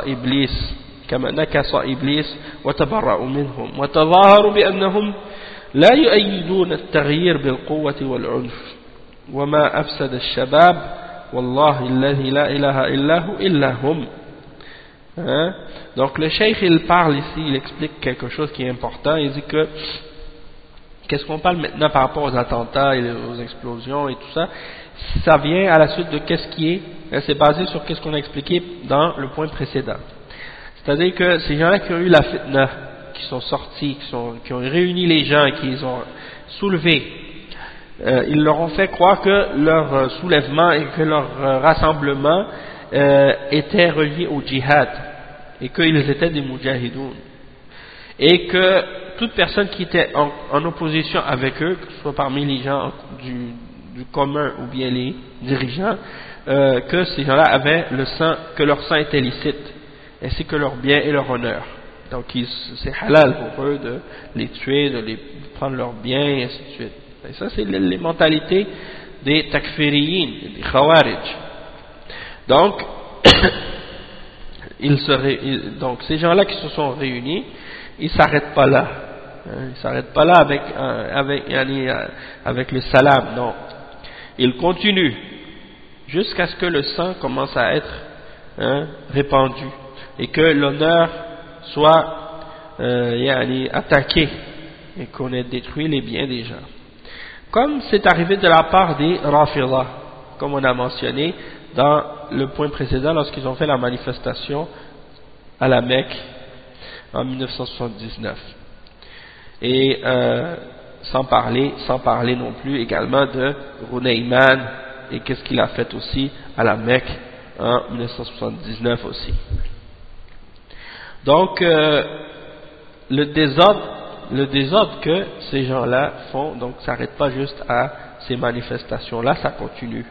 A: نكص إبليس وتبرأوا منهم وتظاهروا بأنهم لا يؤيدون التغيير بالقوة والعنف وما أفسد الشباب والله الذي لا إله إلا هو إلا هم. Donc le cheikh il parle ici, il explique quelque chose qui est important, il dit que qu'est-ce qu'on parle maintenant par rapport aux attentats et aux explosions et tout ça, ça vient à la suite de qu'est-ce qui est, c'est basé sur qu'est-ce qu'on a expliqué dans le point précédent. C'est-à-dire que ces gens-là qui ont eu la fitna, qui sont sortis, qui ont réuni les gens et qui les ont soulevés, ils leur ont fait croire que leur soulèvement et que leur rassemblement étaient reliés au djihad et qu'ils étaient des mujahidoun et que toute personne qui était en opposition avec eux, que ce soit parmi les gens du commun ou bien les dirigeants, que ces gens-là avaient le sang, que leur sang était licite ainsi que leur bien et leur honneur. Donc c'est halal pour eux de les tuer, de prendre leurs biens et ainsi de suite. Et ça c'est les mentalités des takfiriyin, des khawarij. Donc donc ces gens-là qui se sont réunis, ils s'arrêtent pas là. Ils s'arrêtent pas là avec le salam, non. Ils continuent jusqu'à ce que le sang commence à être répandu et que l'honneur soit attaqué et qu'on ait détruit les biens des gens. Comme c'est arrivé de la part des Rafidah, comme on a mentionné dans le point précédent lorsqu'ils ont fait la manifestation à la Mecque en 1979. Et sans parler non plus également de Runayman et qu'est-ce qu'il a fait aussi à la Mecque en 1979 aussi. Donc le désordre que ces gens-là font, donc ça s'arrête pas juste à ces manifestations-là, ça continue.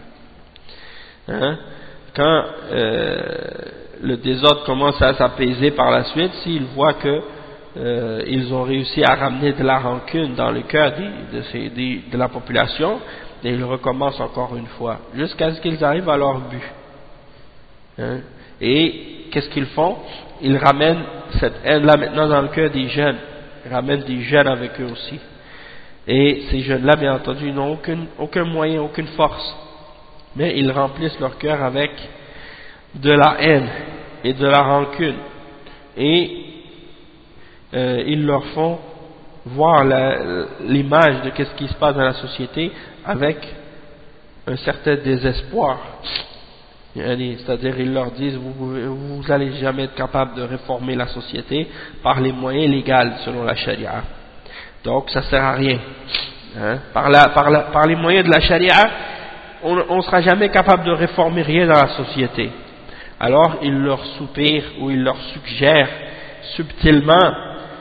A: Quand le désordre commence à s'apaiser par la suite, s'ils voient que ils ont réussi à ramener de la rancune dans le cœur de la population, et ils recommencent encore une fois, jusqu'à ce qu'ils arrivent à leur but. Et qu'est-ce qu'ils font? Ils ramènent cette haine-là maintenant dans le cœur des jeunes, ils ramènent des jeunes avec eux aussi. Et ces jeunes-là, bien entendu, n'ont aucun moyen, aucune force, mais ils remplissent leur cœur avec de la haine et de la rancune. Et ils leur font voir l'image de ce qui se passe dans la société avec un certain désespoir. C'est-à-dire ils leur disent vous n'allez jamais être capable de réformer la société par les moyens légaux selon la charia, donc ça sert à rien, par les moyens de la charia on ne sera jamais capable de réformer rien dans la société. Alors ils leur soupirent ou ils leur suggèrent subtilement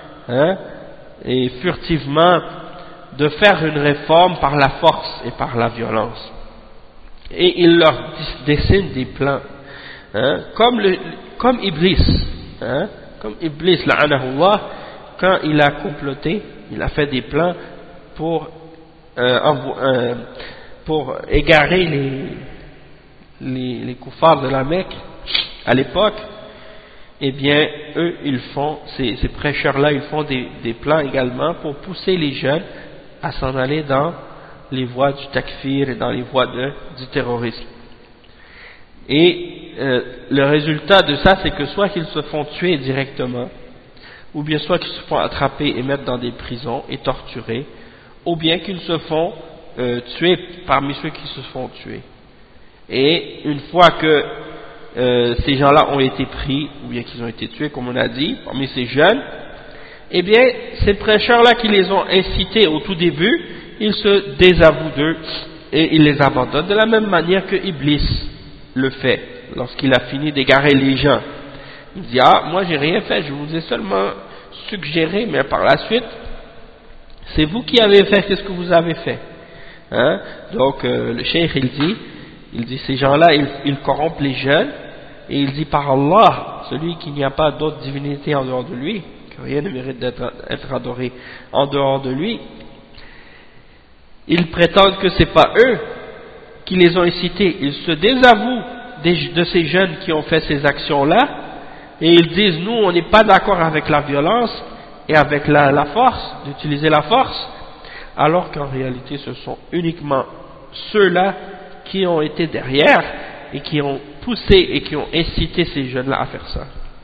A: et furtivement de faire une réforme par la force et par la violence. Et il leur dessine des plans, comme Iblis, comme Iblis, la'anahullah, quand il a comploté, il a fait des plans pour égarer les kuffars de la Mecque à l'époque. Eh bien, eux, ces prêcheurs-là, ils font des plans également pour pousser les jeunes à s'en aller dans les voies du takfir et dans les voies du terrorisme. Et le résultat de ça, c'est que soit qu'ils se font tuer directement, ou bien soit qu'ils se font attraper et mettre dans des prisons et torturer, ou bien qu'ils se font tuer parmi ceux qui se font tuer. Et une fois que ces gens-là ont été pris, ou bien qu'ils ont été tués, comme on a dit, parmi ces jeunes, eh bien, ces prêcheurs-là qui les ont incités au tout début, ils se désavouent d'eux et ils les abandonnent, de la même manière que Iblis le fait, lorsqu'il a fini d'égarer les gens. Il dit, moi j'ai rien fait, je vous ai seulement suggéré, mais par la suite, c'est vous qui avez fait, qu'est-ce que vous avez fait? Donc, le cheikh il dit ces gens-là, ils corrompent les jeunes, et il dit par Allah, celui qui n'y a pas d'autre divinité en dehors de lui, que rien ne mérite d'être adoré en dehors de lui, ils prétendent que c'est pas eux qui les ont incités, ils se désavouent de ces jeunes qui ont fait ces actions-là, et ils disent nous on n'est pas d'accord avec la violence et avec la force, d'utiliser la force, alors qu'en réalité ce sont uniquement ceux-là qui ont été derrière et qui ont poussé et qui ont incité ces jeunes-là à faire ça.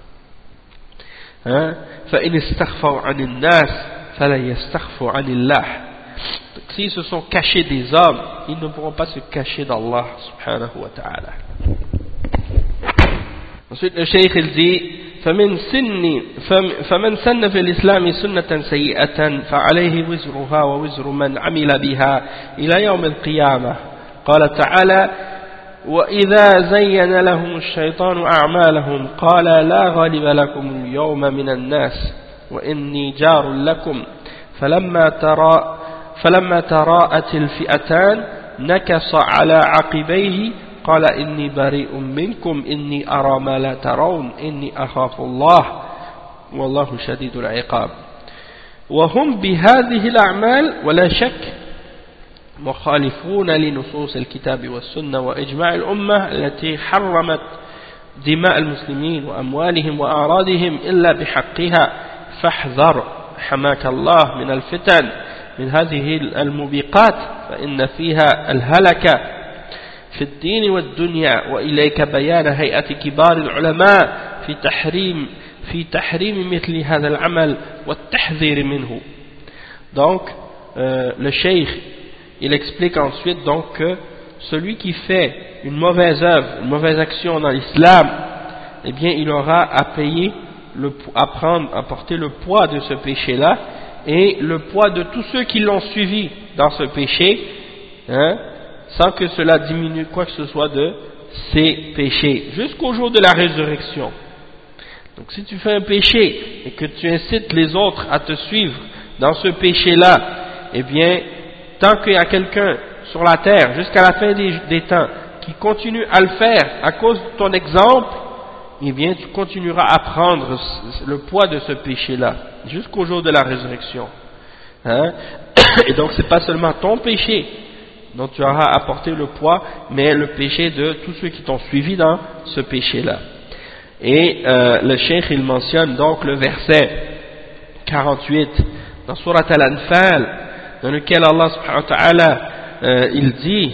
A: فَإِنِ اسْتَخْفَوْا عَنِ النَّاسِ فَلَا يَسْتَخْفُوا عَنِ اللَّهِ. S'ils se sont cachés des hommes, ils ne pourront pas se cacher d'Allah subhanahu wa ta'ala. Ensuite le cheikh il dit فمن سن في الإسلام سنة سيئة فعليه وزرها ووزر من عمل بها إلى يوم القيامة. قال تعالى وإذا زين لهم الشيطان أعمالهم قال لا غالب لكم اليوم من الناس وإني جار لكم فلما تراءت الفئتان نكص على عقبيه قال إني بريء منكم إني أرى ما لا ترون إني أخاف الله والله شديد العقاب. وهم بهذه الأعمال ولا شك مخالفون لنصوص الكتاب والسنة وإجماع الأمة التي حرمت دماء المسلمين وأموالهم وأعراضهم إلا بحقها فاحذر حماك الله من الفتن من هذه الموبقات فإن فيها الهلكة في الدين والدنيا وإليك بيان هيئة كبار العلماء في تحريم مثل هذا العمل والتحذير منه. Donc le cheikh il explique ensuite donc que celui qui fait une mauvaise œuvre, une mauvaise action dans l'islam, eh bien il aura à payer, à porter le poids de ce péché-là et le poids de tous ceux qui l'ont suivi dans ce péché, hein, sans que cela diminue quoi que ce soit de ses péchés, jusqu'au jour de la résurrection. Donc si tu fais un péché et que tu incites les autres à te suivre dans ce péché-là, eh bien, tant qu'il y a quelqu'un sur la terre, jusqu'à la fin des temps, qui continue à le faire à cause de ton exemple, eh bien, tu continueras à prendre le poids de ce péché-là, jusqu'au jour de la résurrection. Hein? Et donc, c'est pas seulement ton péché dont tu auras à porter le poids, mais le péché de tous ceux qui t'ont suivi dans ce péché-là. Et le cheikh, il mentionne donc le verset 48 dans Surat Al-Anfal, dans lequel Allah subhanahu wa ta'ala il dit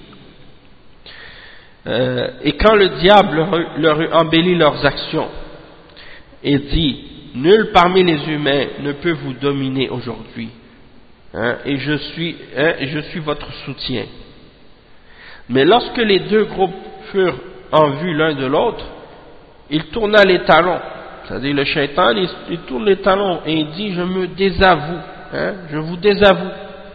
A: et quand le diable leur embellit leurs actions et dit nul parmi les humains ne peut vous dominer aujourd'hui, hein, et je suis votre soutien. Mais lorsque les deux groupes furent en vue l'un de l'autre, il tourna les talons, c'est-à-dire le shaitan il tourne les talons et il dit je me désavoue, hein, je vous désavoue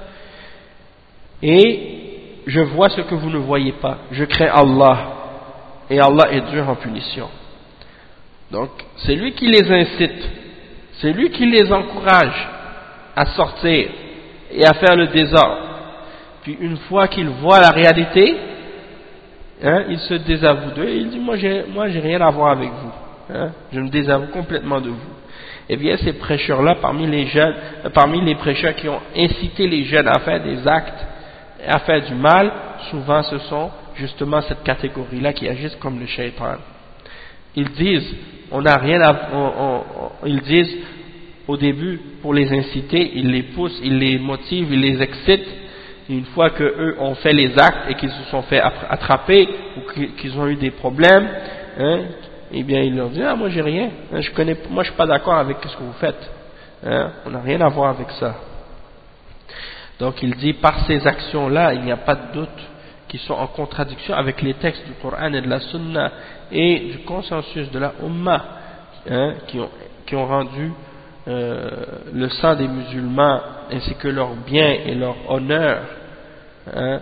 A: et je vois ce que vous ne voyez pas, je crains Allah et Allah est dur en punition. Donc c'est lui qui les incite, c'est lui qui les encourage à sortir et à faire le désordre, puis une fois qu'il voit la réalité, hein, il se désavoue d'eux et il dit moi j'ai rien à voir avec vous, hein, je me désavoue complètement de vous. Et bien ces prêcheurs là parmi les prêcheurs qui ont incité les jeunes à faire des actes, à faire du mal, souvent ce sont justement cette catégorie là qui agissent comme le shaitan. Ils disent ils disent au début pour les inciter, ils les poussent, ils les motivent, ils les excitent. Et une fois que eux ont fait les actes et qu'ils se sont fait attraper ou qu'ils ont eu des problèmes, hein, eh bien ils leur disent ah moi j'ai rien, hein, moi je suis pas d'accord avec ce que vous faites, hein, on n'a rien à voir avec ça. Donc il dit par ces actions là il n'y a pas de doute qui sont en contradiction avec les textes du Coran et de la Sunna et du consensus de la Ummah, hein, qui ont rendu le sang des musulmans ainsi que leurs biens et leur honneur, hein,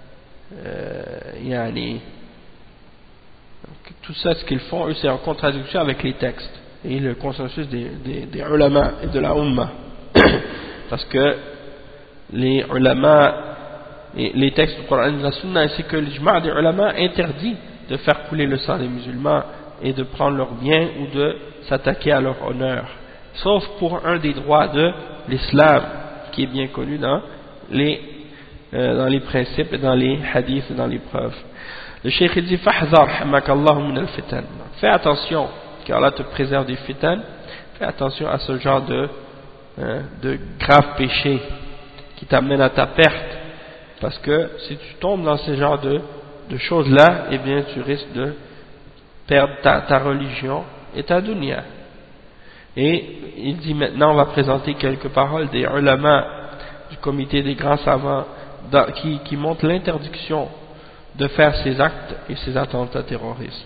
A: tout ça ce qu'ils font eux c'est en contradiction avec les textes et le consensus des ulama et de la Ummah parce que les ulama et les textes du Coran et de la Sunna ainsi que l'ijma' des ulama interdit de faire couler le sang des musulmans et de prendre leurs biens ou de s'attaquer à leur honneur, sauf pour un des droits de l'islam qui est bien connu dans les principes et dans les hadiths et dans les preuves. Le cheikh dit fahzar hamakallahu min al-fitan, fais attention qu'Allah te préserve des fitan, fais attention à ce genre de graves péchés qui t'amènent à ta perte, parce que si tu tombes dans ce genre de choses là, eh bien tu risques de perdre ta religion et ta dunya. Et il dit maintenant on va présenter quelques paroles des ulama du comité des grands savants qui montrent l'interdiction de faire ces actes et ces attentats terroristes.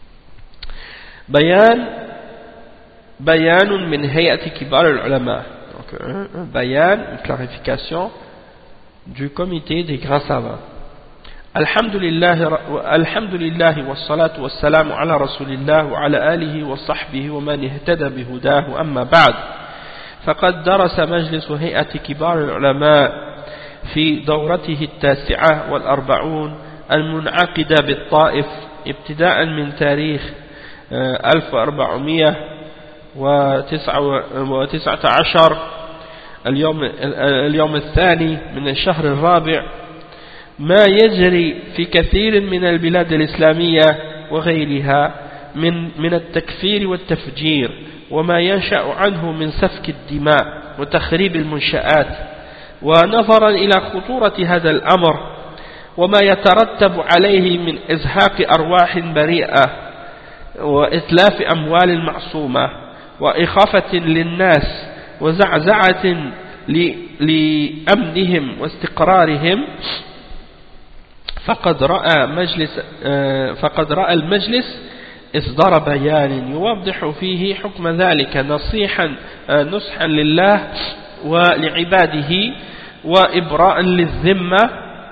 A: Bayanun min hay'ati kibar al-ulama, donc un bayan, une clarification du comité des grands savants. Alhamdulillah wassalatu wassalamu ala rasulillah wa ala alihi wa sahbihi wa man ihtada bihudahu amma ba'd. فقد درس مجلس هيئة كبار العلماء في دورته 49 المنعقدة بالطائف ابتداء من تاريخ 1419 اليوم الثاني من الشهر الرابع ما يجري في كثير من البلاد الإسلامية وغيرها من التكفير والتفجير وما ينشأ عنه من سفك الدماء وتخريب المنشآت ونظرا إلى خطورة هذا الأمر وما يترتب عليه من إزهاق أرواح بريئة وإتلاف أموال معصومة وإخافة للناس وزعزعة لأمنهم واستقرارهم فقد رأى المجلس إصدار بيان يوضح فيه حكم ذلك نصحا لله ولعباده وإبراء للذمة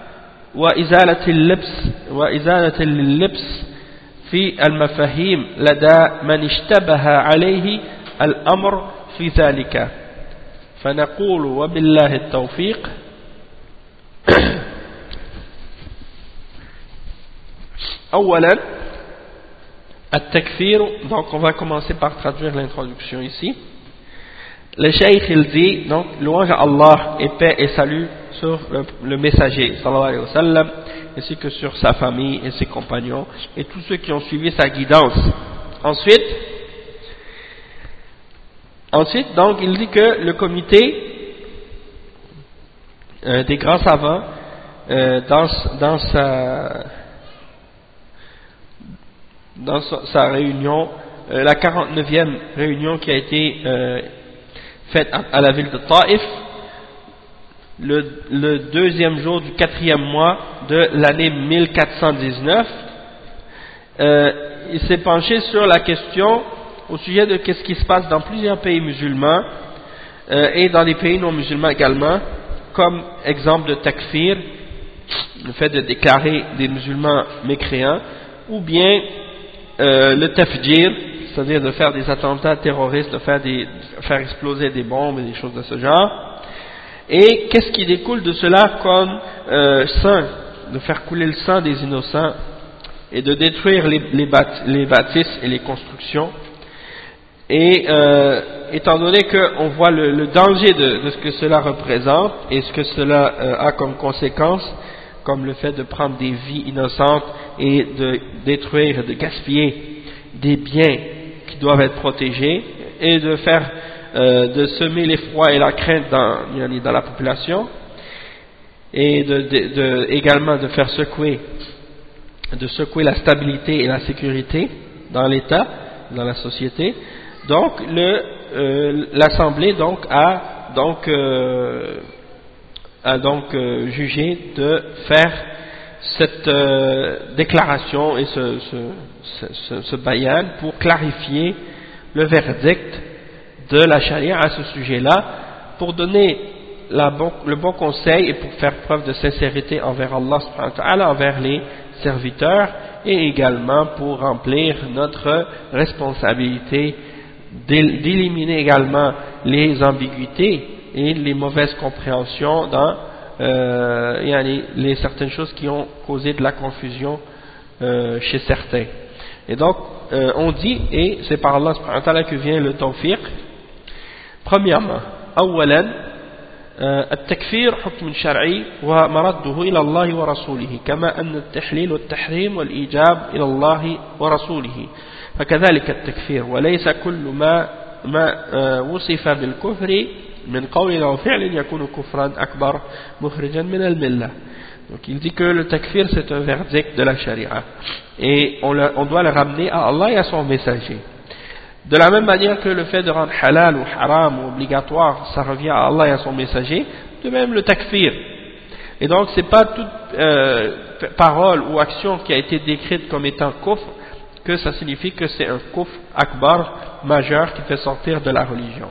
A: وإزالة اللبس في المفاهيم لدى من اشتبه عليه الأمر في ذلك فنقول وبالله التوفيق. أولا التكفير, donc on va commencer par traduire l'introduction ici. Le cheikh il dit donc louange à Allah et paix et salut sur le messager sallallahu alayhi wa sallam ainsi que sur sa famille et ses compagnons et tous ceux qui ont suivi sa guidance. Ensuite donc il dit que le comité des grands savants dans sa réunion, la 49e réunion qui a été faite à la ville de Taïf, le deuxième jour du 4e mois de l'année 1419, il s'est penché sur la question au sujet de qu'est-ce qui se passe dans plusieurs pays musulmans et dans les pays non musulmans également, comme exemple de takfir, le fait de déclarer des musulmans mécréants, ou bien le tafjir, c'est-à-dire de faire des attentats terroristes, de faire exploser des bombes et des choses de ce genre. Et qu'est-ce qui découle de cela comme sang, de faire couler le sang des innocents et de détruire les bâtisses et les constructions. Et étant donné qu'on voit le danger de ce que cela représente et ce que cela a comme conséquence, comme le fait de prendre des vies innocentes et de détruire, de gaspiller des biens qui doivent être protégés et de semer l'effroi et la crainte dans la population et également de faire secouer la stabilité et la sécurité dans l'État, dans la société. Donc l'Assemblée a jugé de faire cette déclaration et ce bayan pour clarifier le verdict de la charia à ce sujet-là, pour donner le bon conseil et pour faire preuve de sincérité envers Allah subhanahu wa ta'ala, envers les serviteurs, et également pour remplir notre responsabilité d'éliminer également les ambiguïtés et les mauvaises compréhensions dans certaines choses qui ont causé de la confusion chez certains. Et donc on dit, et c'est par Allah subhanahu wa ta'ala que vient le tawfiq. Premièrement, أولا التكفير حكم شرعي ومرده إلى الله ورسوله كما أن التحليل والتحريم والإيجاب إلى الله ورسوله فكذلك التكفير وليس كل ما وصف بالكفر من قول أو فعل يكون كفرا أكبر مخرجا من الملة. Donc il dit que le takfir c'est un verdict de la charia et on doit le ramener à Allah et à son messager. De la même manière que le fait de rendre halal ou haram ou obligatoire, ça revient à Allah et à son messager, de même le takfir. Et donc c'est pas toute parole ou action qui a été décrite comme étant kufr que ça signifie que c'est un kufr akbar majeur qui fait sortir de la religion.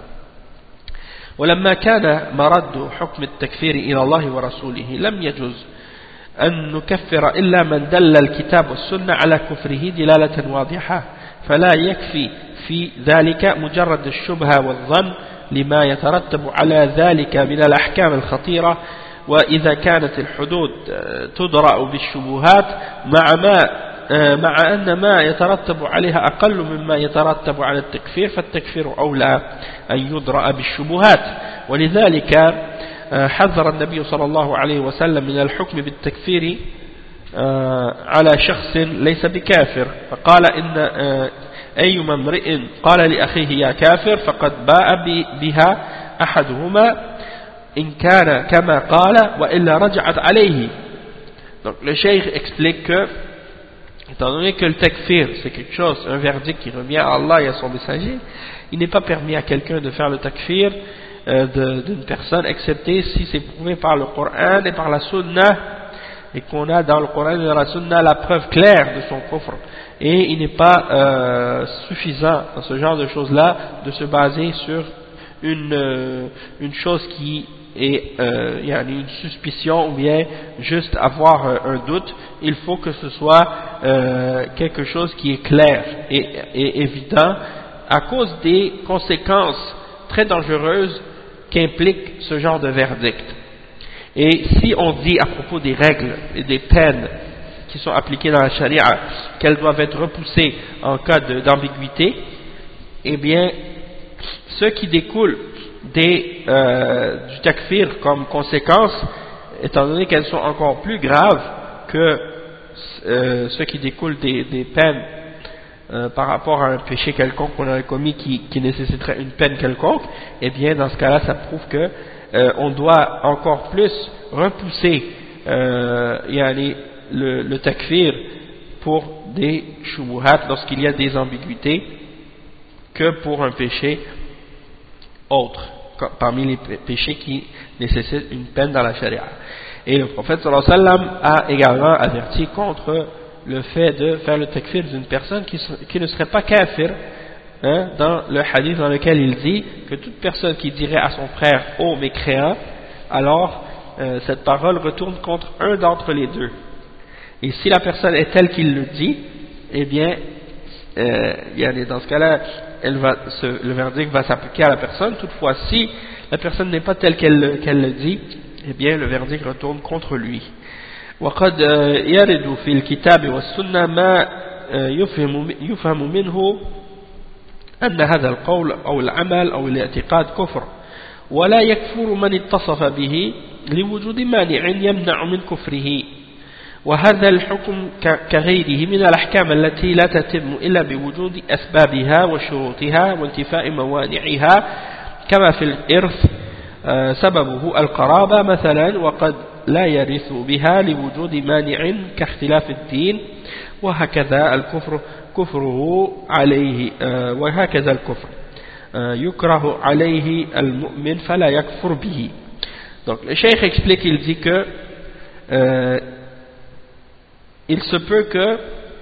A: ولما كان مرد حكم التكفير إلى الله ورسوله لم يجوز أن نكفر إلا من دل الكتاب والسنة على كفره دلالة واضحة فلا يكفي في ذلك مجرد الشبهة والظن لما يترتب على ذلك من الأحكام الخطيرة وإذا كانت الحدود تدرأ بالشبهات مع أن ما يترتب عليها أقل مما يترتب على التكفير فالتكفير أولى أن يدرأ بالشبهات ولذلك حذر النبي صلى الله عليه وسلم من الحكم بالتكفير على شخص ليس بكافر فقال إن أيما امرئ قال لأخيه يا كافر فقد باء بها أحدهما إن كان كما قال وإلا رجعت عليه. Donc le cheikh explique que étant donné que le takfir c'est quelque chose, un verdict qui revient à Allah et à son messager, il n'est pas permis à quelqu'un de faire le takfir d'une personne excepté si c'est prouvé par le Coran et par la Sunna et qu'on a dans le Coran et dans la Sunna la preuve claire de son kufr. Et il n'est pas suffisant dans ce genre de choses là de se baser sur une chose qui est il y a une suspicion ou bien juste avoir un doute. Il faut que ce soit quelque chose qui est clair et évident à cause des conséquences très dangereuses qu'implique ce genre de verdict. Et si on dit à propos des règles et des peines qui sont appliquées dans la charia qu'elles doivent être repoussées en cas d'ambiguïté, eh bien ce qui découle du takfir comme conséquence, étant donné qu'elles sont encore plus graves que ce qui découle des peines par rapport à un péché quelconque qu'on aurait commis qui nécessiterait une peine quelconque, eh bien dans ce cas-là ça prouve que on doit encore plus repousser le takfir pour des shubuhat lorsqu'il y a des ambiguïtés que pour un péché autre parmi les péchés qui nécessitent une peine dans la charia. Et le prophète sallallahu alayhi wa sallam a également averti contre le fait de faire le takfir d'une personne qui ne serait pas kafir, dans le hadith dans lequel il dit que toute personne qui dirait à son frère « ô mécréant », alors cette parole retourne contre un d'entre les deux. Et si la personne est telle qu'il le dit, eh bien dans ce cas-là le verdict va s'appliquer à la personne. Toutefois, si la personne n'est pas telle qu'elle le dit, eh bien le verdict retourne contre lui. وقد يرد في الكتاب والسنة ما يفهم منه أن هذا القول أو العمل أو الاعتقاد كفر ولا يكفر من اتصف به لوجود مانع يمنع من كفره وهذا الحكم كغيره من الأحكام التي لا تتم إلا بوجود أسبابها وشروطها وانتفاء موانعها كما في الإرث سببه القرابة مثلا وقد لا يرث بها لوجود مانع كاختلاف الدين وهكذا الكفر كفره عليه وهكذا الكفر يكره عليه المؤمن فلا يكفر به. Donc le cheikh explique, il dit que il se peut que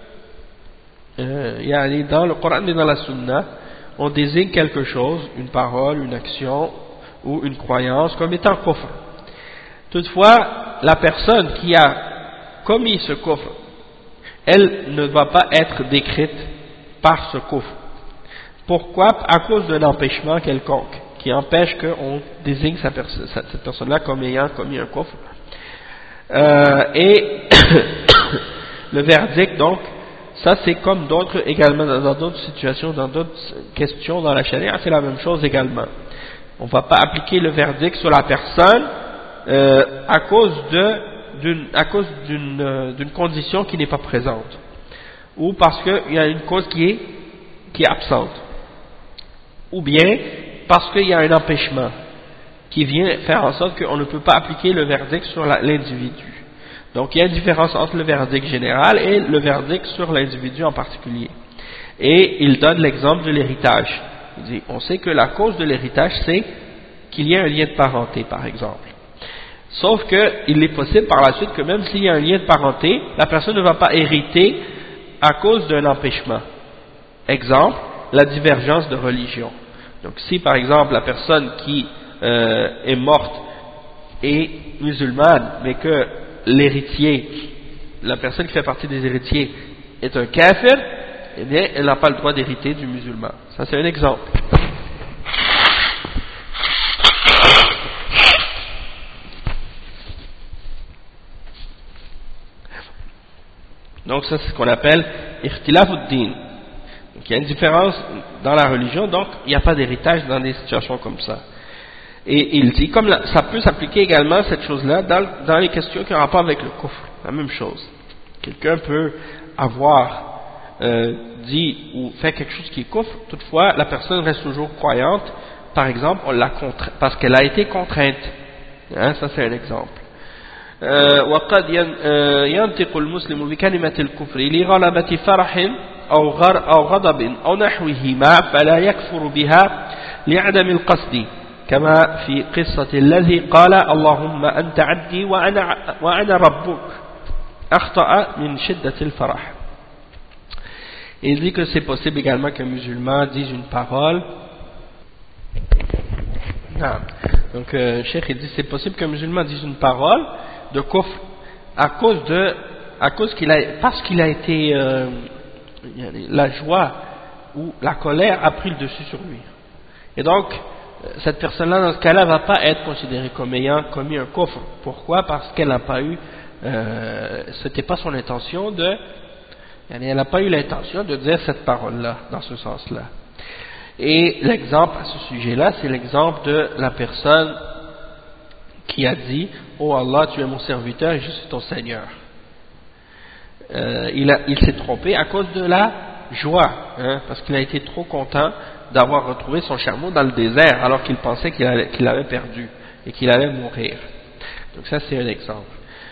A: dans le Coran et dans la Sunna on désigne quelque chose, une parole, une action ou une croyance comme étant kufr. Toutefois, la personne qui a commis ce kufr, elle ne va pas être décrite par ce kufr. Pourquoi? À cause d'un empêchement quelconque qui empêche qu'on désigne cette personne-là comme ayant commis un kufr. Et le verdict, donc, ça c'est comme d'autres également, dans d'autres situations, dans d'autres questions dans la charia, c'est la même chose également. On ne va pas appliquer le verdict sur la personne à cause d'une condition qui n'est pas présente, ou parce qu'il y a une cause qui est absente, ou bien parce qu'il y a un empêchement qui vient faire en sorte qu'on ne peut pas appliquer le verdict sur l'individu. Donc il y a une différence entre le verdict général et le verdict sur l'individu en particulier. Et il donne l'exemple de l'héritage. Il dit, on sait que la cause de l'héritage c'est qu'il y a un lien de parenté par exemple. Sauf qu'il est possible par la suite que même s'il y a un lien de parenté, la personne ne va pas hériter à cause d'un empêchement. Exemple, la divergence de religion. Donc si par exemple la personne qui est morte est musulmane, mais que l'héritier, la personne qui fait partie des héritiers est un kafir, eh bien elle n'a pas le droit d'hériter du musulman. Ça c'est un exemple. Donc ça c'est ce qu'on appelle ikhtilafuddin. Donc il y a une différence dans la religion, donc il n'y a pas d'héritage dans des situations comme ça. Et il dit, ça peut s'appliquer également cette chose-là dans les questions qui ont rapport avec le kufr, la même chose. Quelqu'un peut avoir dit ou fait quelque chose qui est kufr, toutefois la personne reste toujours croyante. Par exemple, on l'a parce qu'elle a été contrainte. Hein, ça c'est un exemple. وقد ينطق المسلم بكلمة الكفر لغلبة فرح أو غضب أو نحوهما فلا يكفر بها لعدم القصد كما في قصة الذي قال اللهم أنت عبدي وأنا ربك أخطأ من شدة الفرح. Il dit que c'est possible également qu'un musulman dise une parole. Non. Donc, Cheikh il dit c'est possible qu'un musulman dise une parole de kufr parce qu'il a été la joie ou la colère a pris le dessus sur lui. Et donc, cette personne-là, dans ce cas-là, va pas être considérée comme ayant commis un kufr. Pourquoi? Parce qu'elle n'a pas eu, c'était pas son intention elle n'a pas eu l'intention de dire cette parole-là, dans ce sens-là. Et l'exemple à ce sujet-là, c'est l'exemple de la personne qui a dit « Oh Allah, tu es mon serviteur et je suis ton Seigneur ». Il s'est trompé à cause de la joie, hein, parce qu'il a été trop content d'avoir retrouvé son chameau dans le désert alors qu'il pensait qu'il l'avait perdu et qu'il allait mourir. Donc ça c'est un exemple.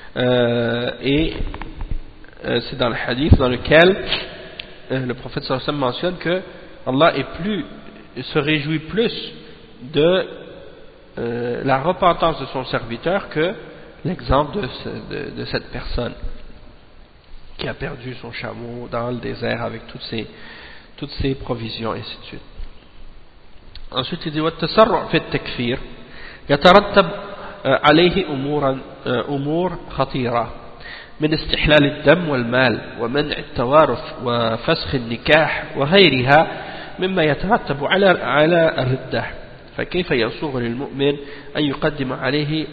A: C'est dans le hadith dans lequel le prophète sallallahu alayhi wa sallam mentionne que Allah se réjouit plus de la repentance de son serviteur que l'exemple de cette personne qui a perdu son chameau dans le désert avec toutes ses provisions et ainsi de suite. Ensuite il dit والتسرع في التكفير يترتب عليه أمور خطيرة من استحلال الدم والمال ومنع التوارث وفسخ النكاح وغيرها مما يترتب على الردة. فكيف يسوغ للمؤمن أن يقدم عليه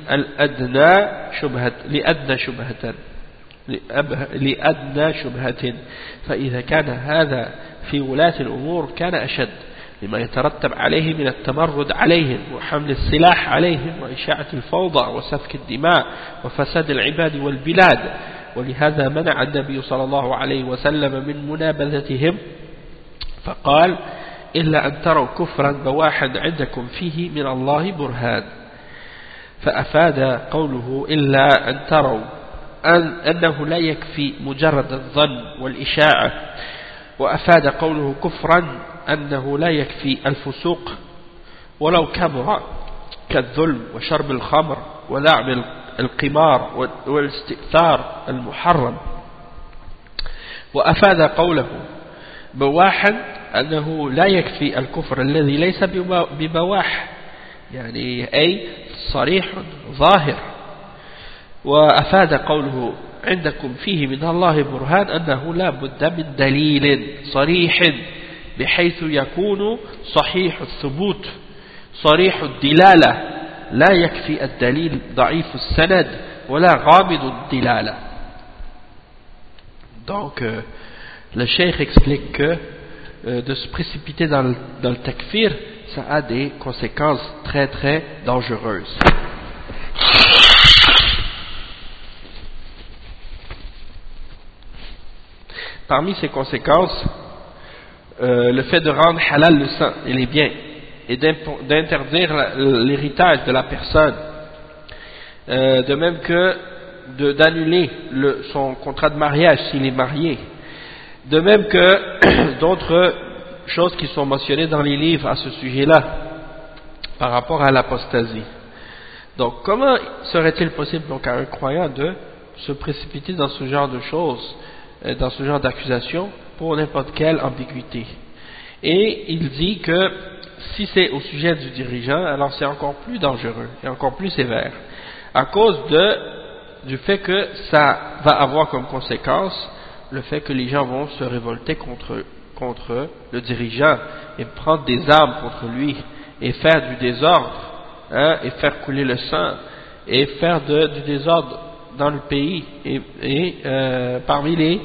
A: لأدنى شبهة فإذا كان هذا في ولاة الأمور كان أشد لما يترتب عليه من التمرد عليهم وحمل السلاح عليهم وإشاعة الفوضى وسفك الدماء وفساد العباد والبلاد. ولهذا منع النبي صلى الله عليه وسلم من منابذتهم فقال إلا أن تروا كفرا بواحد عندكم فيه من الله برهان. فأفاد قوله إلا أن تروا أنه لا يكفي مجرد الظن والإشاعة. وأفاد قوله كفرا أنه لا يكفي الفسوق ولو كبر كالظلم وشرب الخمر ولعب القمار والاستئثار المحرم. وأفاد قوله بواحا أنه لا يكفي الكفر الذي ليس ببواح يعني أي صريح ظاهر. وأفاد قوله عندكم فيه من الله برهان أنه لا بد من دليل صريح بحيث يكون صحيح الثبوت صريح الدلالة لا يكفي الدليل ضعيف السند ولا غامض الدلالة. Donc le cheikh explique que de se précipiter dans le takfir, ça a des conséquences très très dangereuses. Parmi ces conséquences, le fait de rendre halal le sang et les biens et d'interdire l'héritage de la personne, de même que d'annuler son contrat de mariage s'il est marié, de même que d'autres choses qui sont mentionnées dans les livres à ce sujet-là par rapport à l'apostasie. Donc comment serait-il possible donc à un croyant de se précipiter dans ce genre de choses, dans ce genre d'accusation pour n'importe quelle ambiguïté? Et il dit que si c'est au sujet du dirigeant, alors c'est encore plus dangereux et encore plus sévère à cause du fait que ça va avoir comme conséquence le fait que les gens vont se révolter contre le dirigeant et prendre des armes contre lui et faire du désordre, hein, et faire couler le sang et faire du désordre dans le pays et parmi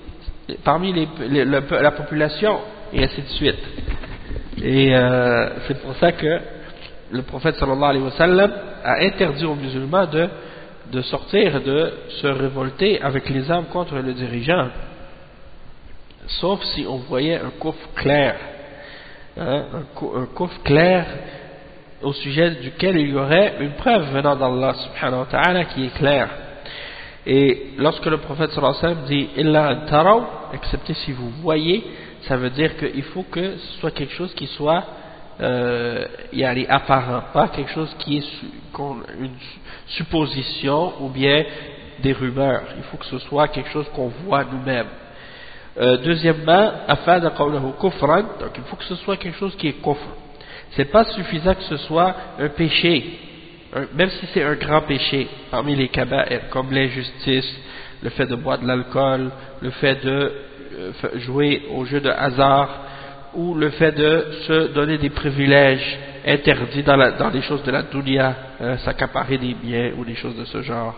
A: la population et ainsi de suite. Et c'est pour ça que le prophète sallallahu alayhi wa sallam a interdit aux musulmans de de sortir, de se révolter avec les armes contre le dirigeant, sauf si on voyait un kufr clair, hein, un kufr clair au sujet duquel il y aurait une preuve venant d'Allah subhanahu wa ta'ala qui est claire. Et lorsque le prophète sallallahu alayhi wa sallam dit illa an taraw, excepté si vous voyez, ça veut dire qu'il faut que ce soit quelque chose qui soit apparent, pas quelque chose qui est une supposition ou bien des rumeurs. Il faut que ce soit quelque chose qu'on voit nous-mêmes. Deuxièmement, afada qawlahu kufran, donc il faut que ce soit quelque chose qui est kufr. C'est pas suffisant que ce soit un péché, même si c'est un grand péché parmi les kaba'ir, comme l'injustice, le fait de boire de l'alcool, le fait de jouer au jeu de hasard, ou le fait de se donner des privilèges interdits dans les choses de la dunya, s'accaparer des biens ou des choses de ce genre.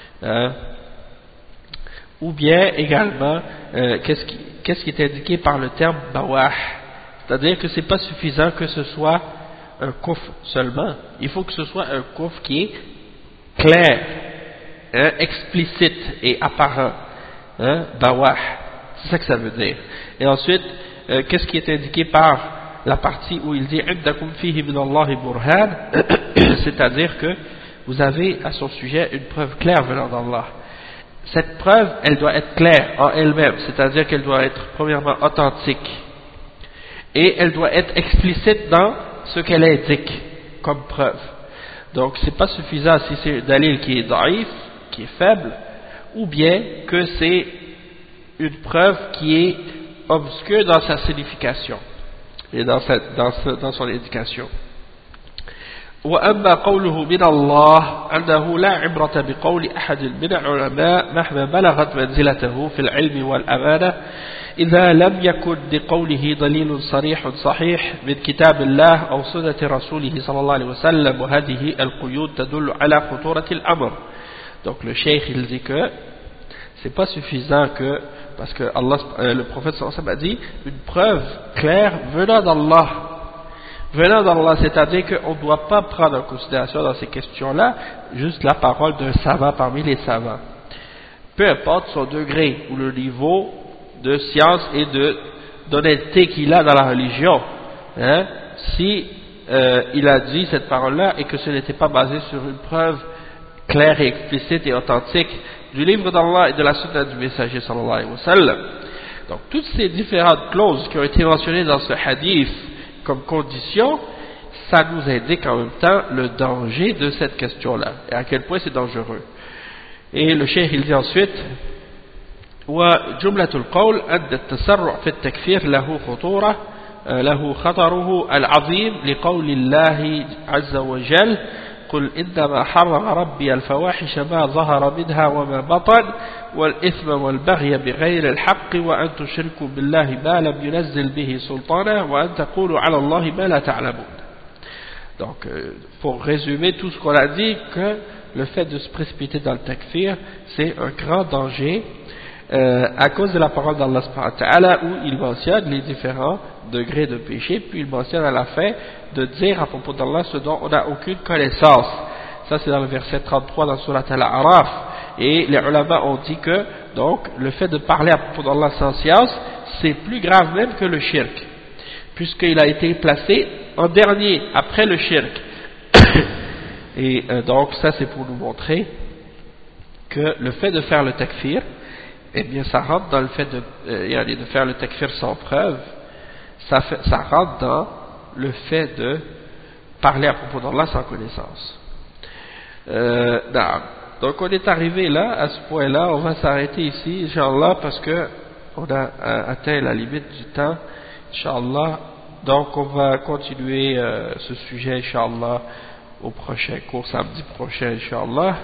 A: Ou bien également, qu'est-ce qui est indiqué par le terme bawah, c'est-à-dire que c'est pas suffisant que ce soit un kufr seulement, il faut que ce soit un kufr qui est clair, explicite et apparent, bawah, c'est ça que ça veut dire. Et ensuite, qu'est-ce qui est indiqué par la partie où il dit indakum fihi min Allahi burhan, c'est-à-dire que vous avez à son sujet une preuve claire venant d'Allah. Cette preuve, elle doit être claire en elle-même, c'est-à-dire qu'elle doit être premièrement authentique et elle doit être explicite dans ce qu'elle indique comme preuve. Donc c'est pas suffisant si c'est un dalil qui est daïf, qui est faible, ou bien que c'est une preuve qui est obscure dans sa signification et dans son indication. وأما قوله من الله أنه لا عبرة بقول أحد من العلماء مهما بلغت منزلته في العلم والأمانة إذا لم يكن لقوله دليل صريح صحيح من كتاب الله أو سنة رسوله صلى الله عليه وسلم وهذه القيود تدل على خطورة الأمر. Donc le cheikh il dit que c'est pas suffisant que parce que Allah, le prophète sallallahu alayhi wa sallam a dit une preuve claire venant d'Allah, c'est-à-dire qu'on ne doit pas prendre en considération dans ces questions-là juste la parole d'un savant parmi les savants. Peu importe son degré ou le niveau de science et d'honnêteté qu'il a dans la religion, si il a dit cette parole-là et que ce n'était pas basé sur une preuve claire et explicite et authentique du livre d'Allah et de la sunna du messager sallallahu alayhi wa sallam. Donc toutes ces différentes clauses qui ont été mentionnées dans ce hadith comme condition, ça nous indique en même temps le danger de cette question-là et à quel point c'est dangereux. Et le cheikh il dit ensuite وجملة القول أن التسرع في التكفير له خطره العظيم لقول الله عز وجل قل إنما حرم ربي الفواحش ما ظهر منها وما بطن والإثم والبغي بغير الحق وأن تشركوا بالله ما لم ينزل به سلطانا وأن تقولوا على الله ما لا تعلمون. Donc, pour résumer tout ce qu'on a dit, que le fait de se précipiter dans le takfir, c'est un grand danger à cause de la parole d'Allah subhanahu wa ta'ala où il mentionne les différents degrés de péché, puis il mentionne à la fin de dire à propos d'Allah ce dont on n'a aucune connaissance. Ça c'est dans le verset 33 dans Surat Al-A'raf. Et les ulama ont dit que donc le fait de parler à propos d'Allah sans science, c'est plus grave même que le shirk, puisqu'il a été placé en dernier après le shirk. Et donc ça c'est pour nous montrer que le fait de faire le takfir, eh bien ça rentre dans le fait de faire le takfir sans preuve, ça rentre dans le fait de parler à propos d'Allah sans connaissance. Donc on est arrivé là, à ce point-là, on va s'arrêter ici, Inch'Allah, parce que on a atteint la limite du temps, Inch'Allah. Donc on va continuer ce sujet, Inch'Allah, au prochain cours, samedi prochain, Inch'Allah.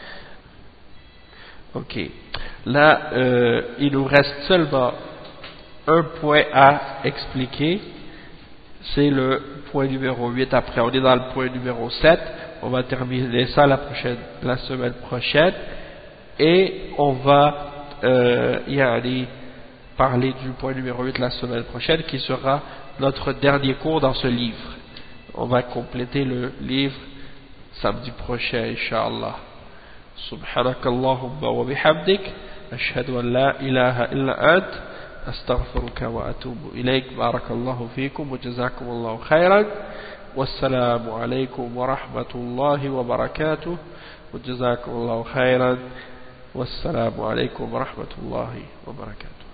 A: Ok. Là, il nous reste seulement un point à expliquer, c'est le point numéro 8. Après, on est dans le point numéro 7, on va terminer ça la semaine prochaine, et on va parler du point numéro 8 la semaine prochaine, qui sera notre dernier cours dans ce livre. On va compléter le livre samedi prochain, Inch'Allah. سبحانك اللهم وبحمدك أشهد أن لا إله إلا أنت أستغفرك وأتوب إليك. بارك الله فيكم وجزاكم الله خيرا، والسلام عليكم ورحمة الله وبركاته. وجزاكم الله خيرا، والسلام عليكم ورحمة الله وبركاته.